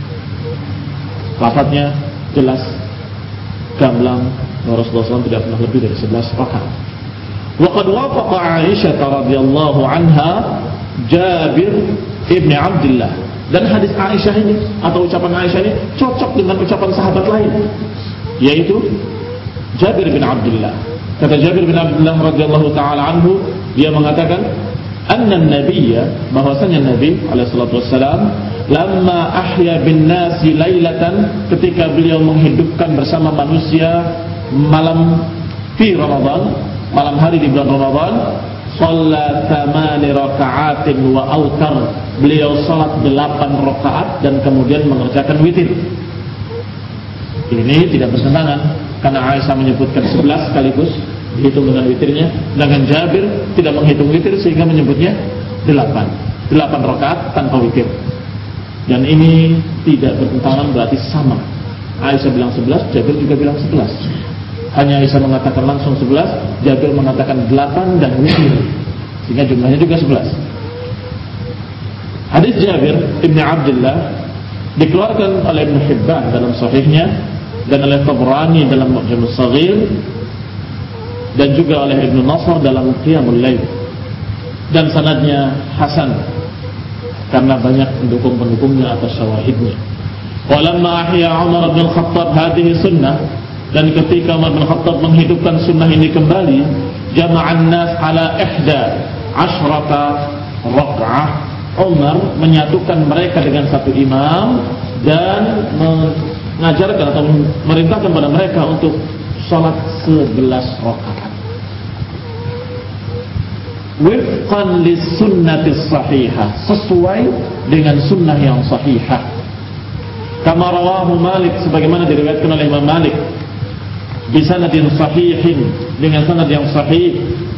Speaker 1: Lafadznya jelas, gamblang, Rasulullah shallallahu alaihi wasallam tidak pernah lebih dari sebelas rakaat. Wa qad wafaqa Aisyah radhiyallahu anha Jabir ibn Abdullah, dan hadis Aisyah ini atau ucapan Aisyah ini cocok dengan ucapan sahabat lain, yaitu Jabir bin Abdullah. Kata Jabir bin Abdullah radhiyallahu taala anhu, dia mengatakan anna nabiyya, bahwasanya Nabi alaihi salatu wassalam, lamma ahya bin nasi lailatan, ketika beliau menghidupkan bersama manusia malam fi Ramadan, malam hari di bulan Ramadan, shalla thamani raka'atin wa autar, beliau salat delapan rakaat dan kemudian mengerjakan witir. Ini tidak bertentangan karena Aisyah menyebutkan sebelas sekaligus dihitung dengan witirnya, sedangkan Jabir tidak menghitung witir sehingga menyebutnya delapan. delapan rakaat tanpa witir. Dan ini tidak bertentangan, berarti sama. Aisyah bilang sebelas, Jabir juga bilang sebelas. Hanya Aisyah mengatakan langsung sebelas, Jabir mengatakan delapan dan witir, sehingga jumlahnya juga sebelas. Hadis Jabir Ibn Abdullah dikeluarkan oleh Ibn Hibban dalam sahihnya, dan oleh Tabrani dalam Mu'jam As-Saghir, dan juga oleh Ibn Nasr dalam Qiyamul Lail, dan sanadnya hasan karena banyak pendukung-pendukungnya atau syawahidnya. Walamma ahya Umar bin Khattab hadhihi sunnah, dan ketika Umar bin Khattab menghidupkan sunnah ini kembali, jama'an nas ala ihda asyrata rak'ah, Umar menyatukan mereka dengan satu imam dan mengajarkan atau merintahkan kepada mereka untuk salat sebelas rakaat. Wifqan lis sunnatis sahihah, sesuai dengan sunnah yang sahihah. Kama rawahu Malik, sebagaimana diriwayatkan oleh Imam Malik, bisanadin sahihin, dengan sanad yang sahih,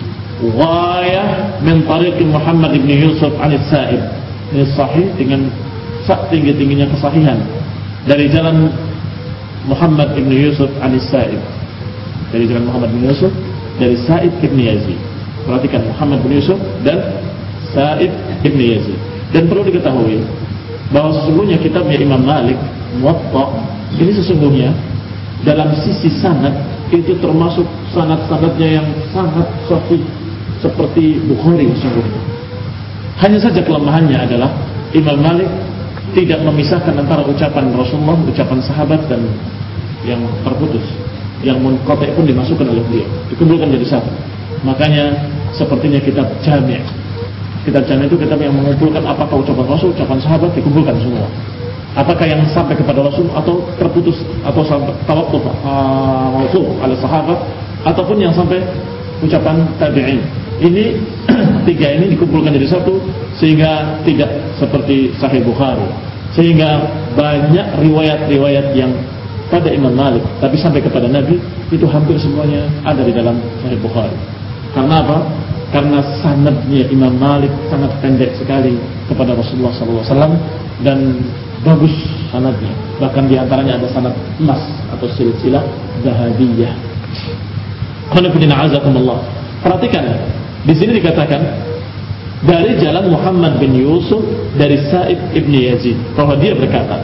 Speaker 1: ghayah min tariq Muhammad ibn Yusuf an-Sa'ib. Ini sahih dengan tinggi-tingginya kesahihan dari jalan Muhammad ibn Yusuf an-Sa'ib, dari jalan Muhammad ibn Yusuf dari Sa'ib ibn Yazid. Perhatikan, Muhammad ibn Yusuf dan Sa'ib ibn Yazid. Dan perlu diketahui bahwa sesungguhnya kitabnya Imam Malik, Muwatta, ini sesungguhnya dalam sisi sanad itu termasuk sanad-sanadnya yang sangat sahih seperti Bukhari sesungguhnya. Hanya saja kelemahannya adalah Imam Malik tidak memisahkan antara ucapan Rasulullah, ucapan sahabat, dan yang terputus, yang munqati pun dimasukkan oleh beliau, dikumpulkan jadi satu. Makanya sepertinya kitab Jami'. Kitab Jami' itu kitab yang mengumpulkan apakah ucapan Rasul, ucapan sahabat, dikumpulkan semua. Apakah yang sampai kepada Rasul atau terputus atau sampai tawaqquf mauquf ala sahabat, ataupun yang sampai ucapan tabi'in. Ini tiga ini dikumpulkan jadi satu sehingga tidak seperti Sahih Bukhari. Sehingga banyak riwayat-riwayat yang pada Imam Malik tapi sampai kepada Nabi itu hampir semuanya ada di dalam Sahih Bukhari. Karena apa? Karena sanadnya Imam Malik sangat pendek sekali kepada Rasulullah sallallahu alaihi wasallam dan bagus sanadnya. Bahkan di antaranya ada sanad emas atau silsilah zahabiyah. Qanifidina azakumullah. Perhatikan, di sini dikatakan dari jalan Muhammad bin Yusuf dari Sa'ib ibn Yazid bahwa dia berkata,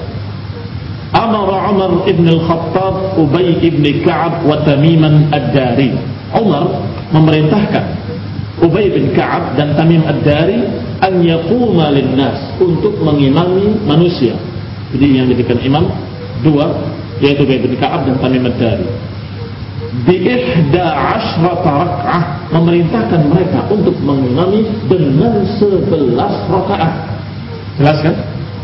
Speaker 1: Amara Umar ibn al-Khattab Ubay ibn Ka'ab wa Tamiman ad-Dari. Umar memerintahkan Ubay bin Ka'ab dan Tamim ad-Dari an yaquma lin-nas, untuk mengimami manusia. Jadi yang dijadikan imam dua, yaitu Ubay bin Ka'ab dan Tamim ad-Dari. Bi ihda asyrata rak'ah, memerintahkan mereka untuk mengimami dengan sebelas rakaat. Jelas kan?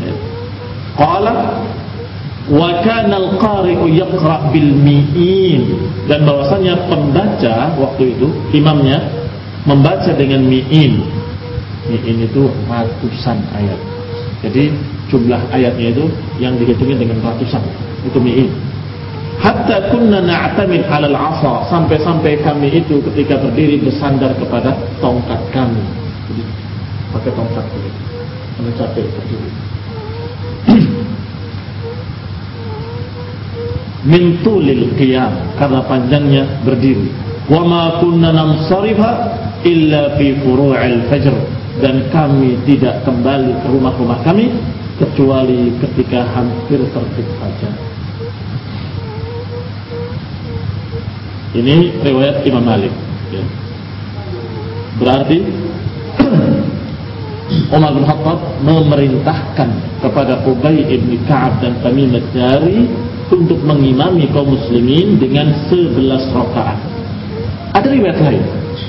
Speaker 1: Qala wa kana al-qari'u yaqra' bil mi'in, dan bahwasanya pembaca waktu itu imamnya membaca dengan mi'in. Mi'in itu ratusan ayat. Jadi jumlah ayatnya itu yang dihitungnya dengan ratusan. Itu mi'in. Hatta kunna na'tamid 'alal 'asa, sampai-sampai kami itu ketika berdiri bersandar kepada tongkat kami. Jadi pakai tongkat itu. Kami capek berdiri. Min tulil qiyam, karena panjangnya berdiri. Wa ma kunna namsarifa illa fi furu'il fajr, dan kami tidak kembali ke rumah-rumah kami kecuali ketika hampir terbit fajar. Ini riwayat Imam Malik, ya. Berarti Umar bin Khattab memerintahkan kepada Ubay ibn Ka'ab dan Tamim ad-Dari untuk mengimami kaum muslimin dengan sebelas rakaat. Ada riwayat lain.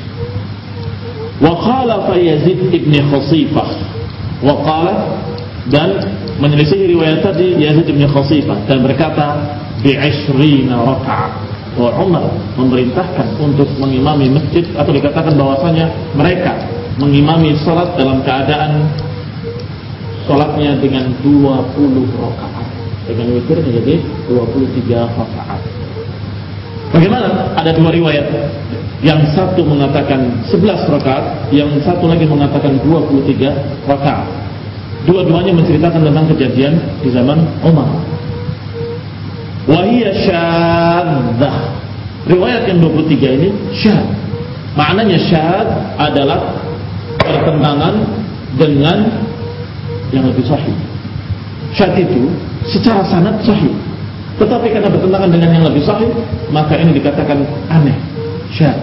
Speaker 1: Wa qala fa Yazid ibn Khasifah. Wa qala, dan menyelisih riwayat tadi Yazid ibn Khasifah dan berkata bi ishrina rakaat. Wa Umar memerintahkan untuk mengimami masjid, atau dikatakan bahwasanya mereka mengimami salat dalam keadaan salatnya dengan dua puluh rakaat. Dengan witirnya jadi dua puluh tiga rakaat. Bagaimana? Ada dua riwayat. Yang satu mengatakan sebelas rakaat, yang satu lagi mengatakan dua puluh tiga rakaat. Dua-duanya menceritakan tentang kejadian di zaman Umar. Wa hiya syadzah. Riwayat yang dua puluh tiga ini syadz. Maknanya syadz adalah pertentangan dengan yang lebih sahih. Syadz itu secara sanad sahih, tetapi karena bertentangan dengan yang lebih sahih, maka ini dikatakan aneh, syadz.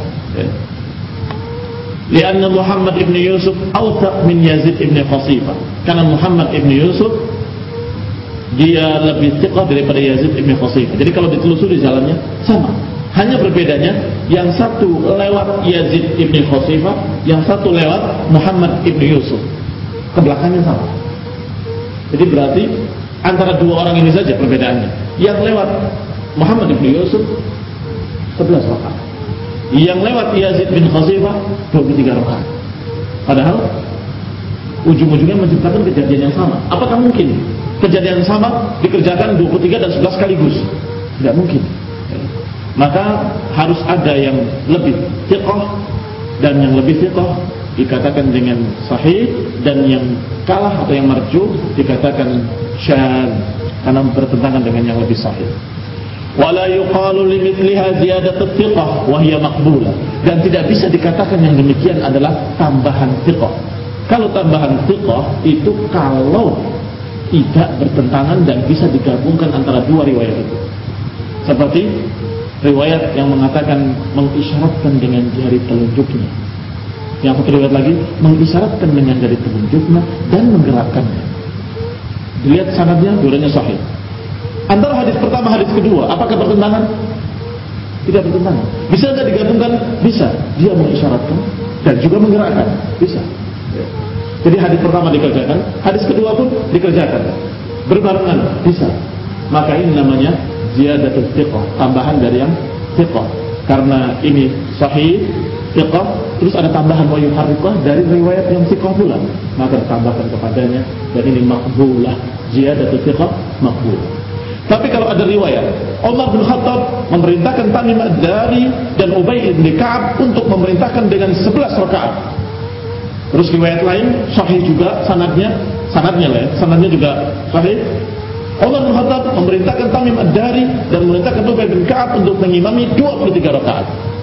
Speaker 1: Lianna Muhammad ibn Yusuf awthaq min Yazid ibn Khasifah. Karena Muhammad ibn Yusuf dia lebih thiqah daripada Yazid ibn Khasifah. Jadi kalau ditelusuri jalannya sama. Hanya berbedanya, yang satu lewat Yazid ibn Khasifah, yang satu lewat Muhammad ibn Yusuf. Kebelakangnya sama. Jadi berarti antara dua orang ini saja perbedaannya. Yang lewat Muhammad ibn Yusuf sebelas rakaat. Yang lewat Yazid bin Khasifah dua puluh tiga rakaat. Padahal ujung-ujungnya menciptakan kejadian yang sama. Apakah mungkin kejadian yang sama dikerjakan dua puluh tiga dan sebelas sekaligus? Tidak mungkin. maka harus ada yang lebih thiqah, dan yang lebih thiqah dikatakan dengan sahih, dan yang kalah atau yang marjuh dikatakan syadz karena bertentangan dengan yang lebih sahih. Wala yuqalu limithliha ziyadatut thiqah wa hiya maqbulah, dan tidak bisa dikatakan yang demikian adalah tambahan thiqah. Kalau tambahan thiqah itu kalau tidak bertentangan dan bisa digabungkan antara dua riwayat itu. Seperti riwayat yang mengatakan mengisyaratkan dengan jari telunjuknya. Yang satu riwayat lagi mengisyaratkan dengan jari telunjuknya dan menggerakkannya. Dilihat sanadnya, dua-duanya sahih. Antara hadis pertama, hadis kedua, apakah bertentangan? Tidak bertentangan. Bisa tidak digabungkan? Bisa. Dia mengisyaratkan dan juga menggerakkan. Bisa. Jadi hadis pertama dikerjakan, hadis kedua pun dikerjakan. Berbarengan. Bisa. Maka ini namanya ziyadatul thiqah, tambahan dari yang thiqah. Karena ini sahih, thiqah, terus ada tambahan wa yuharriqah dari riwayat yang thiqah pula, maka ditambahkan kepadanya, dan ini maqbulah, ziyadatul thiqah maqbulah. Tapi kalau ada riwayat Umar bin Khattab memerintahkan Tamim ad-Dari dan Ubay bin Ka'ab untuk memerintahkan dengan sebelas rakaat, terus riwayat lain sahih juga sanadnya, sanadnya lah ya, sanadnya juga sahih. Umar bin Khattab memerintahkan Tamim ad-Dari dan memerintahkan Ubay bin Ka'ab untuk mengimami dua puluh tiga rakaat.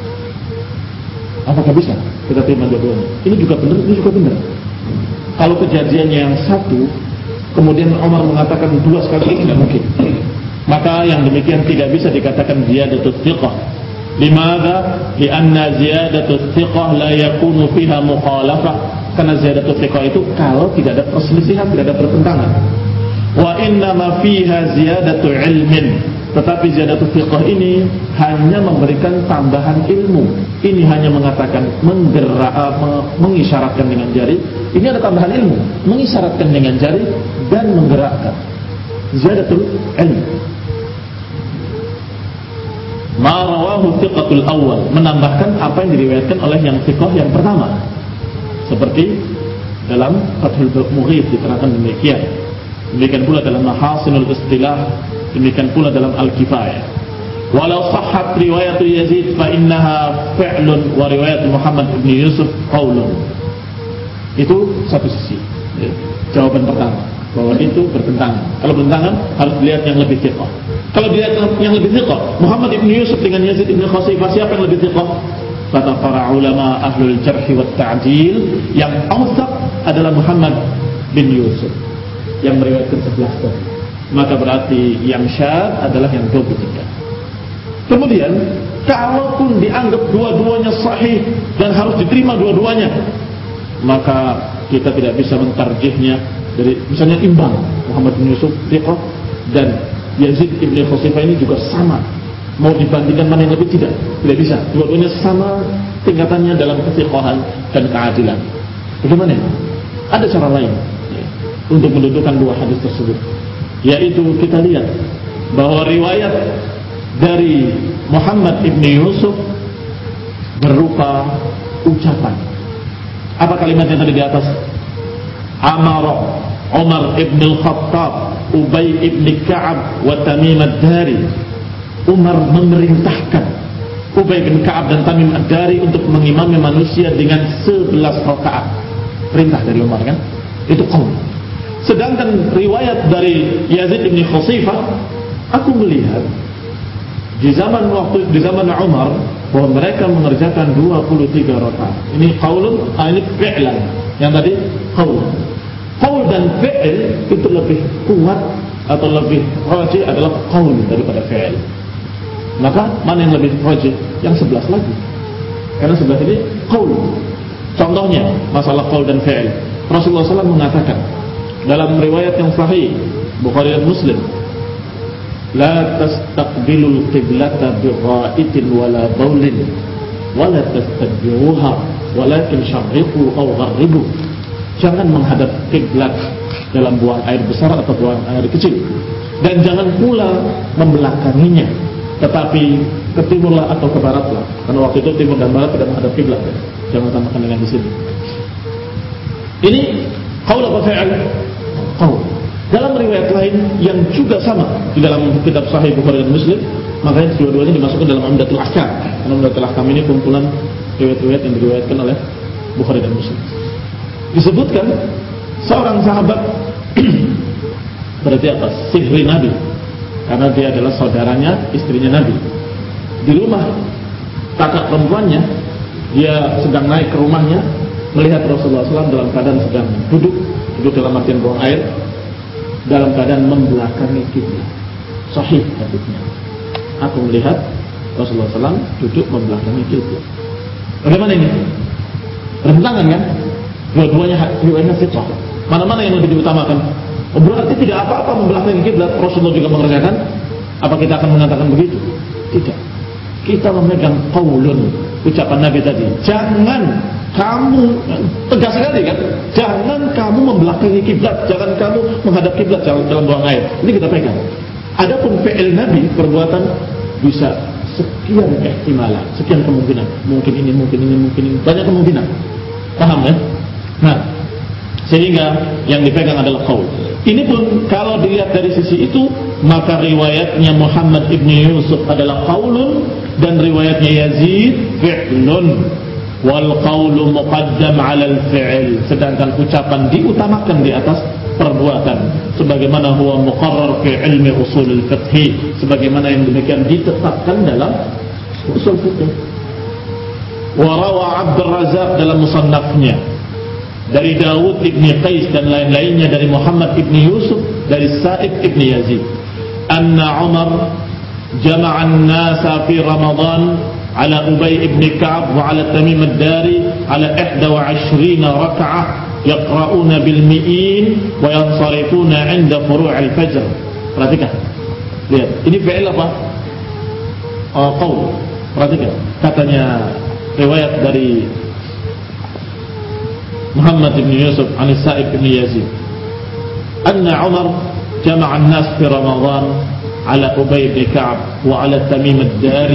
Speaker 1: Apakah bisa kita terima dua-duanya? Ini juga benar, ini juga benar. Kalau kejadiannya yang satu, kemudian Umar mengatakan dua sekali, tidak mungkin. Maka yang demikian tidak bisa dikatakan ziyadatut thiqah. Limadha? Lianna ziyadatut thiqah la yakunu fiha mukhalafah. Karena ziyadatut thiqah itu kalau tidak ada perselisihan, tidak ada pertentangan. Wa innama fiha ziyadatu ilmin. Tetapi ziyadatul thiqah ini hanya memberikan tambahan ilmu. Ini hanya mengatakan menggerak, mengisyaratkan dengan jari. Ini ada tambahan ilmu, mengisyaratkan dengan jari dan menggerakkan. Ziyadatul ilm. Ma rawahu thiqatul awal, menambahkan apa yang diriwayatkan oleh yang thiqah yang pertama. Seperti dalam Fathul Mughith diterangkan demikian. Demikian pula dalam Mahasinul Istilah, demikian pula dalam Al-Kifayah. Walau sahhat riwayat Yazid fa innaha fi'lun wa riwayat Muhammad ibn Yusuf qaulun. Itu satu sisi. Ya. Jawaban pertama bahwa itu bertentangan. Kalau bertentangan harus dilihat yang lebih thiqah. Kalau dilihat yang lebih thiqah, Muhammad ibn Yusuf dengan Yazid ibn Khasifah, siapa yang lebih thiqah? Kata para ulama ahlul jarh wa ta'dil, yang awsaq adalah Muhammad bin Yusuf yang meriwayatkan sebelas tadi. Maka berarti yang syadz adalah yang dua puluh tiga. Kemudian, kalaupun dianggap dua-duanya sahih dan harus diterima dua-duanya, maka kita tidak bisa mentarjihnya dari misalnya imbang. Muhammad bin Yusuf thiqah dan Yazid ibn Khasifah ini juga sama. Mau dibandingkan mana yang lebih? Tidak, tidak bisa. Dua-duanya sama tingkatannya dalam kethiqahan dan keadilan. Bagaimana? Ada cara lain ya, untuk mendudukan dua hadis tersebut, yaitu kita lihat bahwa riwayat dari Muhammad ibn Yusuf berupa ucapan. Apa kalimatnya tadi di atas? Amara Umar ibn al-Khattab Ubay ibn Ka'ab wa Tamim ad-Dari. Umar memerintahkan Ubay bin Ka'ab dan Tamim ad-Dari untuk mengimami manusia dengan sebelas rakaat. Perintah dari Umar, kan? Itu qaul. Sedangkan riwayat dari Yazid bin Khasifah, aku melihat di zaman waktu di zaman Umar bahwa mereka mengerjakan dua puluh tiga rakaat. Ini qaulun, ah, ini fi'lan. Yang tadi qaul. Qaul dan fi'il itu lebih kuat atau lebih rajih adalah qaul daripada fi'il. Maka mana yang lebih rajih? Yang sebelas lagi. Karena sebelas ini qaul. Contohnya masalah qaul dan fi'il. Rasulullah shallallahu alaihi wasallam mengatakan dalam riwayat yang sahih Bukhari dan Muslim, la tastaqbilul qiblata bighaitin wala baulin wala tastadbiruha walakin syarriqu aw gharribu. Jangan menghadap kiblat dalam buang air besar atau buang air kecil, dan jangan pula membelakanginya, tetapi ke timurlah atau ke baratlah, karena waktu itu timur dan barat tidak menghadap kiblat. Jangan tambahkan dengan di sini. Ini qaul apa fi'il? Qaul. Dalam riwayat lain yang juga sama di dalam kitab Sahih Bukhari dan Muslim, makanya dua-duanya dimasukkan dalam Umdatul Ahkam. Karena Umdatul Ahkam ini kumpulan riwayat-riwayat yang diriwayatkan oleh Bukhari dan Muslim. Disebutkan seorang sahabat berarti apa? Sihri Nabi, karena dia adalah saudaranya istrinya Nabi. Di rumah kakak perempuannya, dia sedang naik ke rumahnya, melihat Rasulullah shallallahu alaihi wasallam dalam keadaan sedang duduk, duduk dalam artian buang air, dalam keadaan membelakangi kiblat. Sahih hadisnya. Aku melihat Rasulullah shallallahu alaihi wasallam duduk membelakangi kiblat. Bagaimana ini? Bertentangan kan? Dua-duanya riwayatnya sahih. Mana-mana yang lebih diutamakan? Oh, berarti tidak apa-apa membelakangi kiblat. Rasulullah juga mengerjakan. Apa kita akan mengatakan begitu? Tidak. Kita memegang qaulun, ucapan Nabi tadi. Jangan kamu, tegas sekali kan? Jangan kamu membelakangi kiblat, jangan kamu menghadap kiblat dalam buang air. Ini kita pegang. Adapun fi'il Nabi, perbuatan, bisa sekian ihtimalan, sekian kemungkinan. Mungkin ini, mungkin ini, mungkin ini. Banyak kemungkinan. Paham ya? Nah, sehingga yang dipegang adalah qaul. Ini pun kalau dilihat dari sisi itu, maka riwayatnya Muhammad ibn Yusuf adalah qaulun, dan riwayatnya Yazid fi'lun, wal qaulu muqaddam 'ala al-fi'l, sedangkan ucapan diutamakan di atas perbuatan, sebagaimana huwa muqarrar fi ilmi usul al-fiqh, sebagaimana yang demikian ditetapkan dalam usul fiqh. Wa rawa Abdul Razzaq dalam musannafnya dari Dawud ibn Qais dan lain-lainnya dari Muhammad ibn Yusuf dari Sa'ib ibn Yazid, anna Umar jama'a an-nasa fi Ramadan ala Ubay ibn Ka'ab wa ala Tamim ad-Dari ala ihda wa ishrina rak'ah yaqra'una bil mi'in wa yansarifuna 'inda furu' al-fajr. Perhatikan. Lihat, ini fi'il apa? Uh, qaul. Perhatikan. Katanya riwayat dari Muhammad ibn Yusuf an Sa'ib ibn Yazid, anna Umar jama'a an-nas fi Ramadan ala Ubay bin Ka'ab wa ala Tamim ad-Dari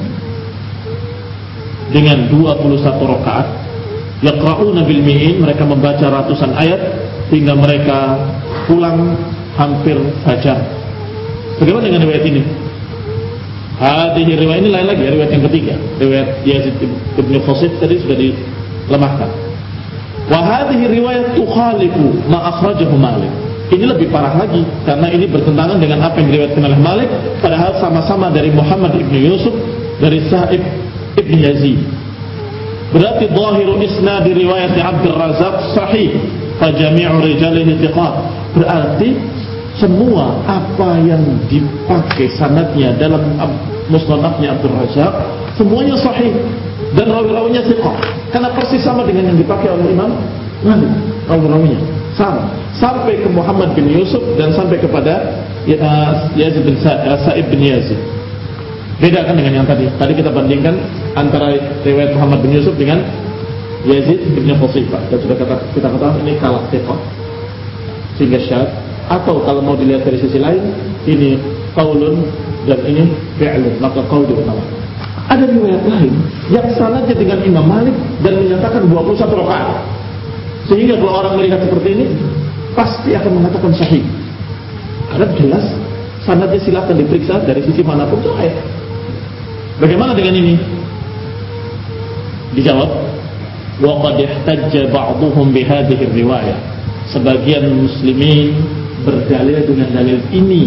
Speaker 1: dengan dua puluh satu rakaat, yaqra'una bil mi'in, mereka membaca ratusan ayat hingga mereka pulang hampir fajar. Bagaimana dengan riwayat ini? Hadhihi riwayat ini lain lagi, riwayat yang ketiga, riwayat Yazid ibn Khosib tadi sudah dilemahkan. Wa hadhihi riwayat tukhalifu ma akhrajahu Malik. Ini lebih parah lagi karena ini bertentangan dengan apa yang diriwayatkan oleh Malik, padahal sama-sama dari Muhammad ibn Yusuf dari Sa'ib ibn Yazid. Berarti zahiru isnad riwayat Abdul Razzaq sahih, fa jami'u rijalihi thiqat. Berarti semua apa yang dipakai sanadnya dalam musnadnya Abdul Razzaq semuanya sahih dan rawi-rawinya thiqah, karena persis sama dengan yang dipakai oleh Imam Malik. Rawi-rawinya sama sampai ke Muhammad bin Yusuf dan sampai kepada Yazid bin Sa'ib bin Yazid. Beda kan dengan yang tadi. Tadi kita bandingkan antara riwayat Muhammad bin Yusuf dengan Yazid bin Khosifah, dan sudah kata, kita katakan ini kalah thiqah sehingga syad. Atau kalau mau dilihat dari sisi lain, ini qaulun dan ini fi'lun, maka qaul diutamakan. Ada riwayat lain yang sanadnya dengan Imam Malik dan menyatakan dua puluh satu rakaat, sehingga kalau orang melihat seperti ini pasti akan mengatakan sahih. Karena jelas sanadnya, silakan diperiksa dari sisi manapun sahih. Bagaimana dengan ini? Dijawab, wa qad ihtajja ba'dhum bi hadhihi riwayah. Sebagian muslimin berdalil dengan dalil ini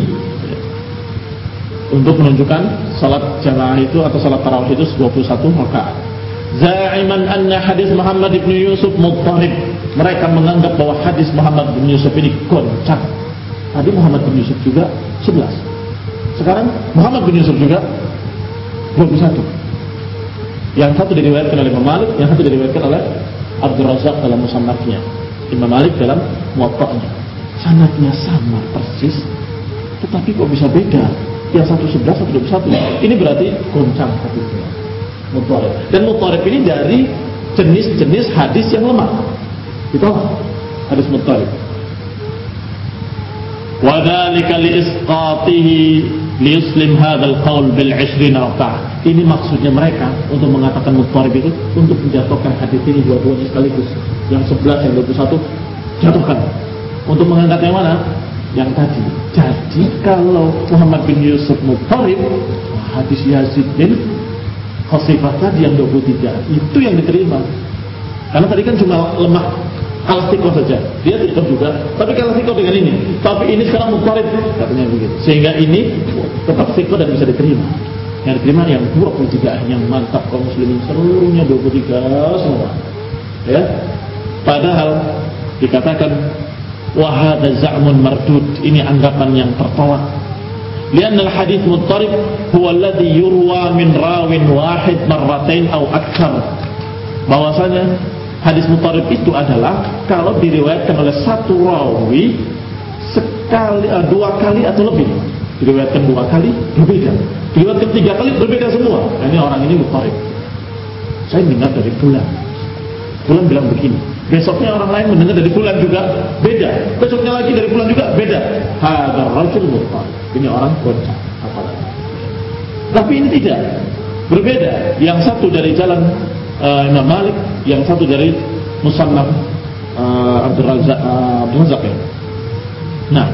Speaker 1: untuk menunjukkan salat jamaah itu atau salat tarawih itu dua puluh satu rakaat. Za'iman anna hadis Muhammad bin Yusuf mudtarib. Mereka menganggap bahwa hadis Muhammad bin Yusuf ini goncang. Tadi Muhammad bin Yusuf juga sebelas. Sekarang Muhammad bin Yusuf juga dua puluh satu. Yang satu diriwayatkan oleh Imam Malik, yang satu diriwayatkan oleh Abdul Razzaq dalam musannafnya, Imam Malik dalam muwatta'nya. Sanadnya sama persis, tetapi kok bisa beda? Yang satu sebelas, satu dua puluh satu. Ini berarti goncang hadisnya, mudharib. Dan mudharib ini dari jenis-jenis hadis yang lemah. Ditolak hadis mudharib. Wa dzalika li isqatihi li yuslim hadzal qaul bil ishrina raka'ah. Ini maksudnya mereka untuk mengatakan mudharib itu untuk menjatuhkan hadis ini dua-duanya sekaligus. Yang sebelas, yang dua puluh satu jatuhkan. Untuk mengangkat yang mana? yang tadi. Jadi kalau Muhammad bin Yusuf Muttalib, hadis Yazid bin Khasifah tadi yang dua puluh tiga itu yang diterima. Karena tadi kan cuma lemah kalah tiko saja, dia tiko juga, tapi kalah tiko dengan ini. Tapi ini sekarang Muttalib katanya begitu, sehingga ini tetap tiko dan bisa diterima. Yang diterima yang dua puluh tiga yang mantap kaum muslimin seluruhnya dua puluh tiga semua. Ya, padahal dikatakan wahada za'mun mardud, ini anggapan yang tertolak. Lianna al-hadits muttarib huwa alladhi yurwa min rawin wahid marratain aw akthar. Bahwasanya hadis muttarib itu adalah kalau diriwayatkan oleh satu rawi sekali, uh, dua kali atau lebih. Diriwayatkan dua kali berbeda, diriwayatkan tiga kali berbeda semua. Nah, ini orang ini muttarib. Saya dengar dari fulan, fulan bilang begini, besoknya orang lain mendengar dari fulan juga beda, besoknya lagi dari fulan juga beda. Hadar rajul muttarib, ini orang kocak apalagi. Tapi ini tidak berbeda. Yang satu dari jalan uh, Imam Malik, yang satu dari Musannaf uh, Abdul Razak, uh, Abdul Razak ya. Nah,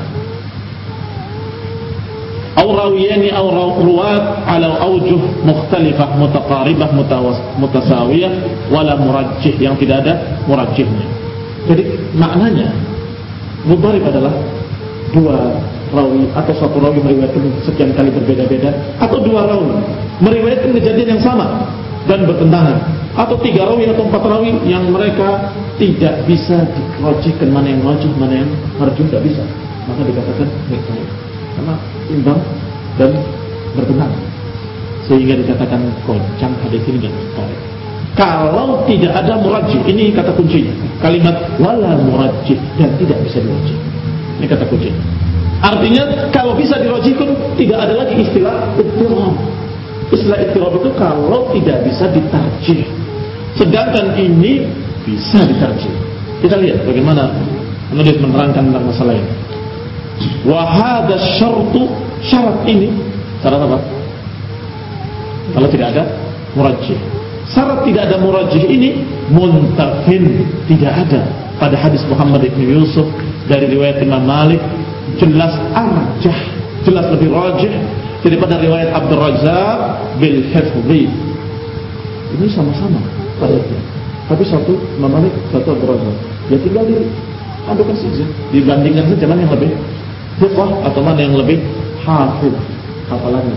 Speaker 1: أو راويان أو روات على أوجه مختلفة متقاربة متساوية ولا مرجح, yang tidak ada murajjihnya. Jadi maknanya mudharib adalah dua rawi atau satu rawi meriwayatkan sekian kali berbeda-beda, atau dua rawi meriwayatkan kejadian yang sama dan bertentangan, atau tiga rawi atau empat rawi yang mereka tidak bisa dirajihkan, mana yang rajih mana yang marjuh, tidak bisa, maka dikatakan mudharib karena imbang dan bertentangan, sehingga dikatakan goncang hadis ini dan muttarib. Kalau tidak ada murajjih, ini kata kuncinya, kalimat wala murajjih, dan tidak bisa dirajih, ini kata kuncinya. Artinya kalau bisa dirajihkan tidak ada lagi istilah ittirab. Istilah ittirab itu kalau tidak bisa ditarjih, sedangkan ini bisa ditarjih. Kita lihat bagaimana penulis menerangkan tentang masalah ini. Wahada syartu, syarat ini, syarat apa? Kalau tidak ada murajjih, syarat tidak ada murajjih ini muntafin, tidak ada pada hadis Muhammad bin Yusuf dari riwayat Imam Malik, jelas arjah, jelas lebih rajih daripada riwayat Abdul Razak bil hifdhi. Ini sama-sama padanya, tapi satu Imam Malik, satu Abdul Razak. Ya tinggal di adukan saja, dibandingkan saja mana yang lebih thiqah atau mana yang lebih hafidh hafalannya.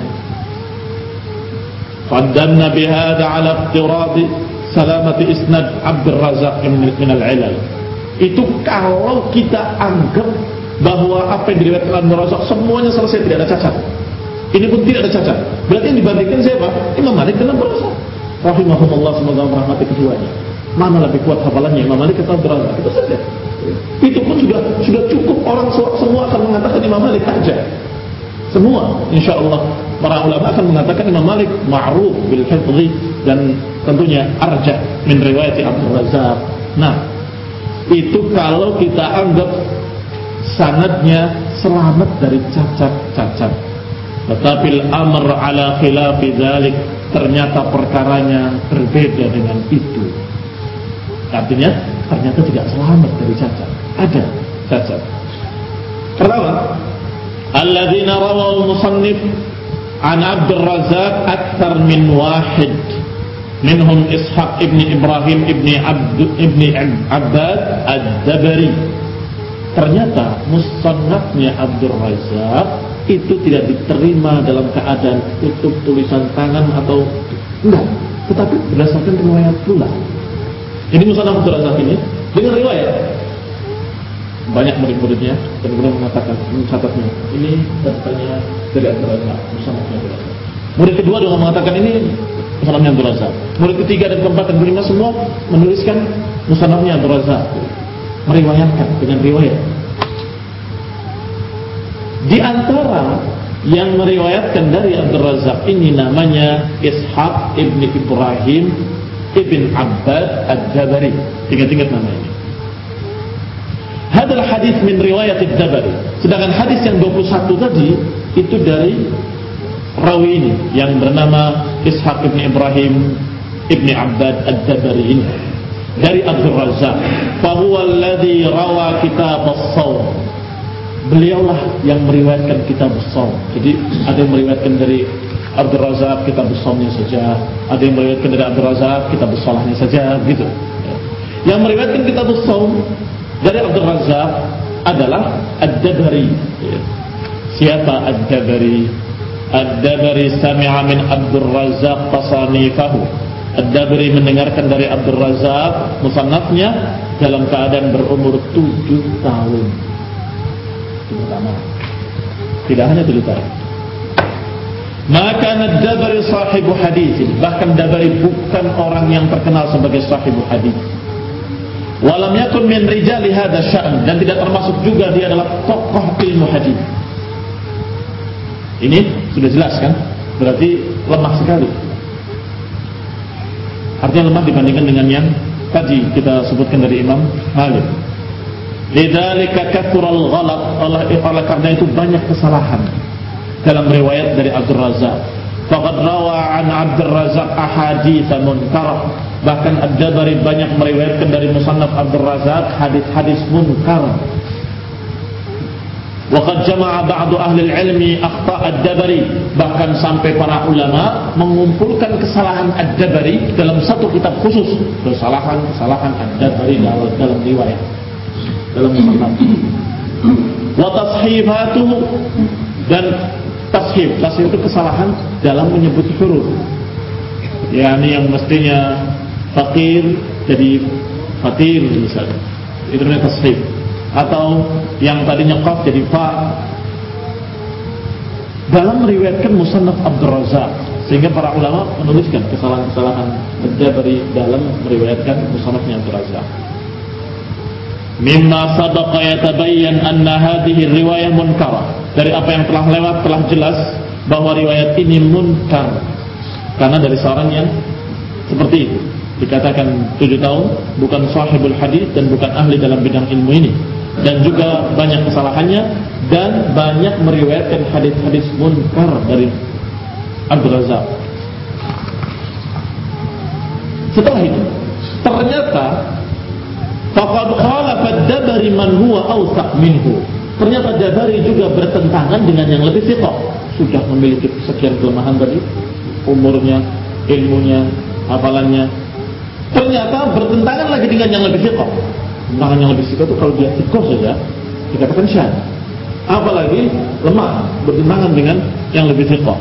Speaker 1: Qaddamna bihada ala iftiradi salamati isnad Abdul Razak min al-ilal. Itu kalau kita anggap bahwa apa yang diriwayatkan Abdul Razak semuanya selesai, tidak ada cacat, ini pun tidak ada cacat, berarti yang dibandingkan siapa? Imam Malik dan Abdul Razak rahimahumullah, semoga merahmati keduanya. Mana lebih kuat hafalannya, Imam Malik atau Abdul Razak? Itu saja. Itu pun sudah sudah cukup, orang semua akan mengatakan Imam Malik aja. Semua, insya Allah para ulama akan mengatakan Imam Malik ma'ruf bil hifdhi, dan tentunya arja min riwayat Abdul Razak. Nah, itu kalau kita anggap sanadnya selamat dari cacat-cacat. Tetapi al-amr ala khilafi dzalik, ternyata perkaranya berbeda dengan itu. Artinya ternyata tidak selamat dari cacat, ada cacat. Pertama, alladzina rawahu al-musannif an Abdul Razak akthar min wahid, minhum Ishaq ibn Ibrahim ibn Abd ibn Abbad ad-Dabari. Ternyata musannafnya Abdul Razak itu tidak diterima dalam keadaan kutub tulisan tangan atau enggak, tetapi berdasarkan riwayat pula. Jadi musannaf Abdul Razak ini dengan riwayat, banyak murid-muridnya dan kemudian mengatakan, mencatatnya, ini datanya dari Abdul Razak, musannafnya Abdul Razak. Murid kedua juga mengatakan ini musannafnya Abdul Razak. Murid ketiga dan keempat dan kelima semua menuliskan musannafnya Abdul Razak, meriwayatkan dengan riwayat. Di antara yang meriwayatkan dari Abdul Razak ini namanya Ishaq ibn Ibrahim ibn Abbad ad-Dabari. Ingat-ingat nama ini. Hadal hadis min riwayat ad-Dabari. Sedangkan hadis yang dua puluh satu tadi itu dari rawi ini yang bernama Ishaq ibn Ibrahim ibn Abbad ad-Dabari ini dari Abdul Razak. Fa huwa alladhi rawa kitab as-shawm. beliaulah yang meriwayatkan kitab Shaum. Jadi ada yang meriwayatkan dari Abdul Razak kitab Shaumnya saja, ada yang meriwayatkan dari Abdul Razak kitab Shalahnya saja, gitu. Yang meriwayatkan kitab Shaum dari Abdul Razak adalah Ad-Dabari. Siapa Ad-Dabari? Ad-Dabari sami'a min Abdul Razak tasanifahu. Ad-Dabari mendengarkan dari Abdul Razak musannafnya dalam keadaan berumur tujuh tahun. Itu pertama. Tidak hanya tujuh tahun. Maka Ad-Dabari sahibu hadis. Bahkan Dabari bukan orang yang terkenal sebagai sahibu hadis. Walam yakun min rijali hadha sya'n, dan tidak termasuk juga dia adalah tokoh ilmu hadis. Ini sudah jelas kan? Berarti lemah sekali. Artinya lemah dibandingkan dengan yang tadi kita sebutkan dari Imam Malik. Lidzalika kathural ghalat, oleh karena itu banyak kesalahan dalam riwayat dari Abdul Razak. Faqad rawa an Abdul Razak ahadits munkarah. Bahkan Ad-Dabari banyak meriwayatkan dari musannaf Abdul Razak hadis-hadis munkar. Waqad jama'a ba'du ahli al-ilmi akhta' Ad-Dabari. Bahkan sampai para ulama mengumpulkan kesalahan Ad-Dabari dalam satu kitab khusus. Kesalahan-kesalahan Ad-Dabari dalam, dalam riwayat, dalam musannaf. Wa tashifatu, dan tashif. Tashif itu kesalahan dalam menyebut huruf. yakni yang mestinya fakir jadi fatir misalnya. Itu namanya tashif. Atau yang tadinya qaf jadi fa. Dalam meriwayatkan musannaf Abdul Razak, sehingga para ulama menuliskan kesalahan-kesalahan Ad-Dabari dalam meriwayatkan musannafnya Abdul Razak. Mimma sabaqa yatabayyan anna hadhihi riwayah munkarah. Dari apa yang telah lewat telah jelas bahwa riwayat ini munkar, karena dari seorang yang seperti itu, dikatakan tujuh tahun, bukan sahibul hadis dan bukan ahli dalam bidang ilmu ini, dan juga banyak kesalahannya dan banyak meriwayatkan hadis-hadis munkar dari Abdul Razak. Setelah itu ternyata faqad khalafa ad-Dabari man huwa awsaq minhu. Ternyata Dabari juga bertentangan dengan yang lebih thiqah. Sudah memiliki sekian kelemahan tadi, umurnya, ilmunya, hafalannya. Ternyata bertentangan lagi dengan yang lebih thiqah. Nah, yang lebih thiqah itu kalau dia thiqah saja dikatakan syadz. Apalagi lemah, bertentangan dengan yang lebih thiqah.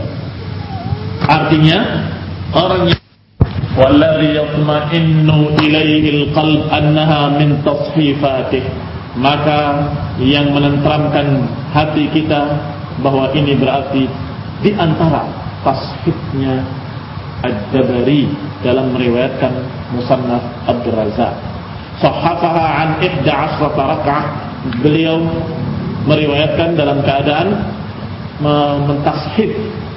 Speaker 1: Artinya orang yang walladhi yatma'innu ilaihi al-qalb annaha min tashifatih, maka yang menenteramkan hati kita bahwa ini berarti di antara tashifnya Ad-Dabari dalam meriwayatkan musannaf Abdul Razak. Sahhafaha an ihda ashrata rak'ah, beliau meriwayatkan dalam keadaan mentashif,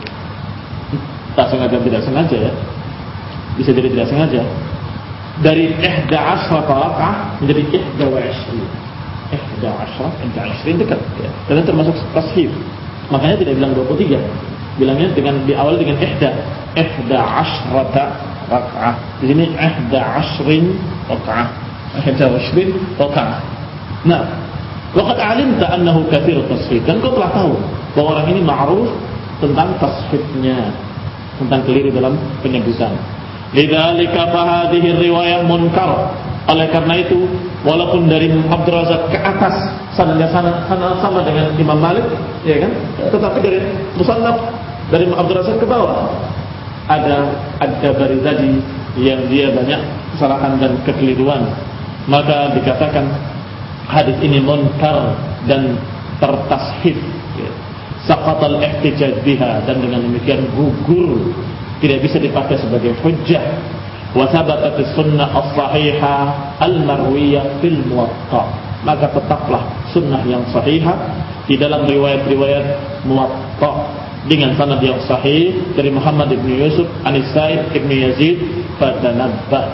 Speaker 1: tak sengaja tidak sengaja ya, bisa jadi tidak sengaja, dari ihda ashrata rak'ah menjadi ihda wa ishrin. ihda ashrata, ihda ishrin dekat ya. Dan termasuk tashif. Makanya tidak bilang dua puluh tiga. Bilangnya dengan diawali dengan ihda, ihda ashrata rak'ah. Di sini ihda ashrin rak'ah. ihda ashrin rak'ah. Nah, waqad 'alimta annahu katsir tashif. Dan kau telah tahu bahwa orang ini ma'ruf tentang tashifnya, tentang keliru dalam penyebutan. Lidzalika fa hadhihi riwayah munkar. Oleh karena itu, walaupun dari Abdul Razak ke atas sanadnya sama, sama dengan Imam Malik, ya kan? Tetapi dari musannaf dari Abdul Razak ke bawah ada Ad-Dabari tadi yang dia banyak kesalahan dan kekeliruan. Maka dikatakan hadis ini munkar dan tertashif. Saqatal ihtijaj biha, dan dengan demikian gugur, tidak bisa dipakai sebagai hujjah. Wa thabatat as-sunnah as-sahihah al-marwiyah fil muwatta, maka tetaplah sunnah yang sahihah di dalam riwayat-riwayat muwatta dengan sanad yang sahih dari Muhammad ibn Yusuf an Sa'id ibn Yazid. Fatanabba,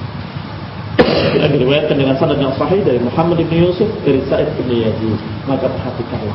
Speaker 1: diriwayatkan dengan sanad yang sahih dari Muhammad ibn Yusuf dari Sa'id ibn Yazid, maka perhatikanlah.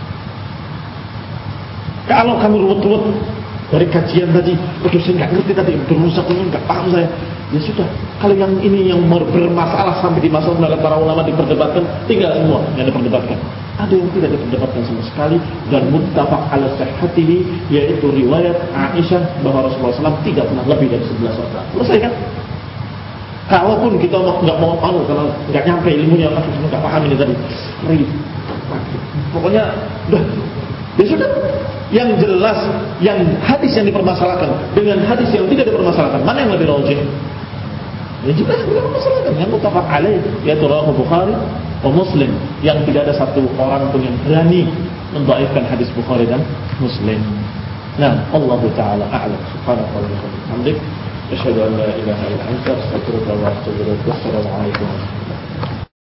Speaker 1: Kalau kamu ruwet-ruwet dari kajian tadi, aduh saya nggak ngerti tadi, berusak ini nggak paham saya, ya sudah. Kalau yang ini yang bermasalah sampai dimasalahkan oleh para ulama, diperdebatkan, tinggal semua yang diperdebatkan. ada yang tidak diperdapatkan sama sekali, dan muttafaq ala sihhatihi, yaitu riwayat Aisyah bahwa Rasulullah shallallahu alaihi wasallam tidak pernah lebih dari sebelas rakaat. Selesai kan? Kalaupun kita nggak mau tahu karena nggak nyampe ilmunya, nggak paham ini tadi, pokoknya udah, ya sudah. Yang jelas, yang hadis yang dipermasalahkan dengan hadis yang tidak dipermasalahkan, mana yang lebih rajih? Ya jelas yang tidak dipermasalahkan, yang muttafaq alaih, yaitu rawahu Bukhari wa Muslim, yang tidak ada satu orang pun yang berani mendhaifkan hadis Bukhari dan Muslim. Nah, Allahu taala a'lam. Subhanallahi wa bihamdihi, asyhadu an la ilaha illa anta, astaghfiruka wa atubu ilaik. Wassalamu alaikum.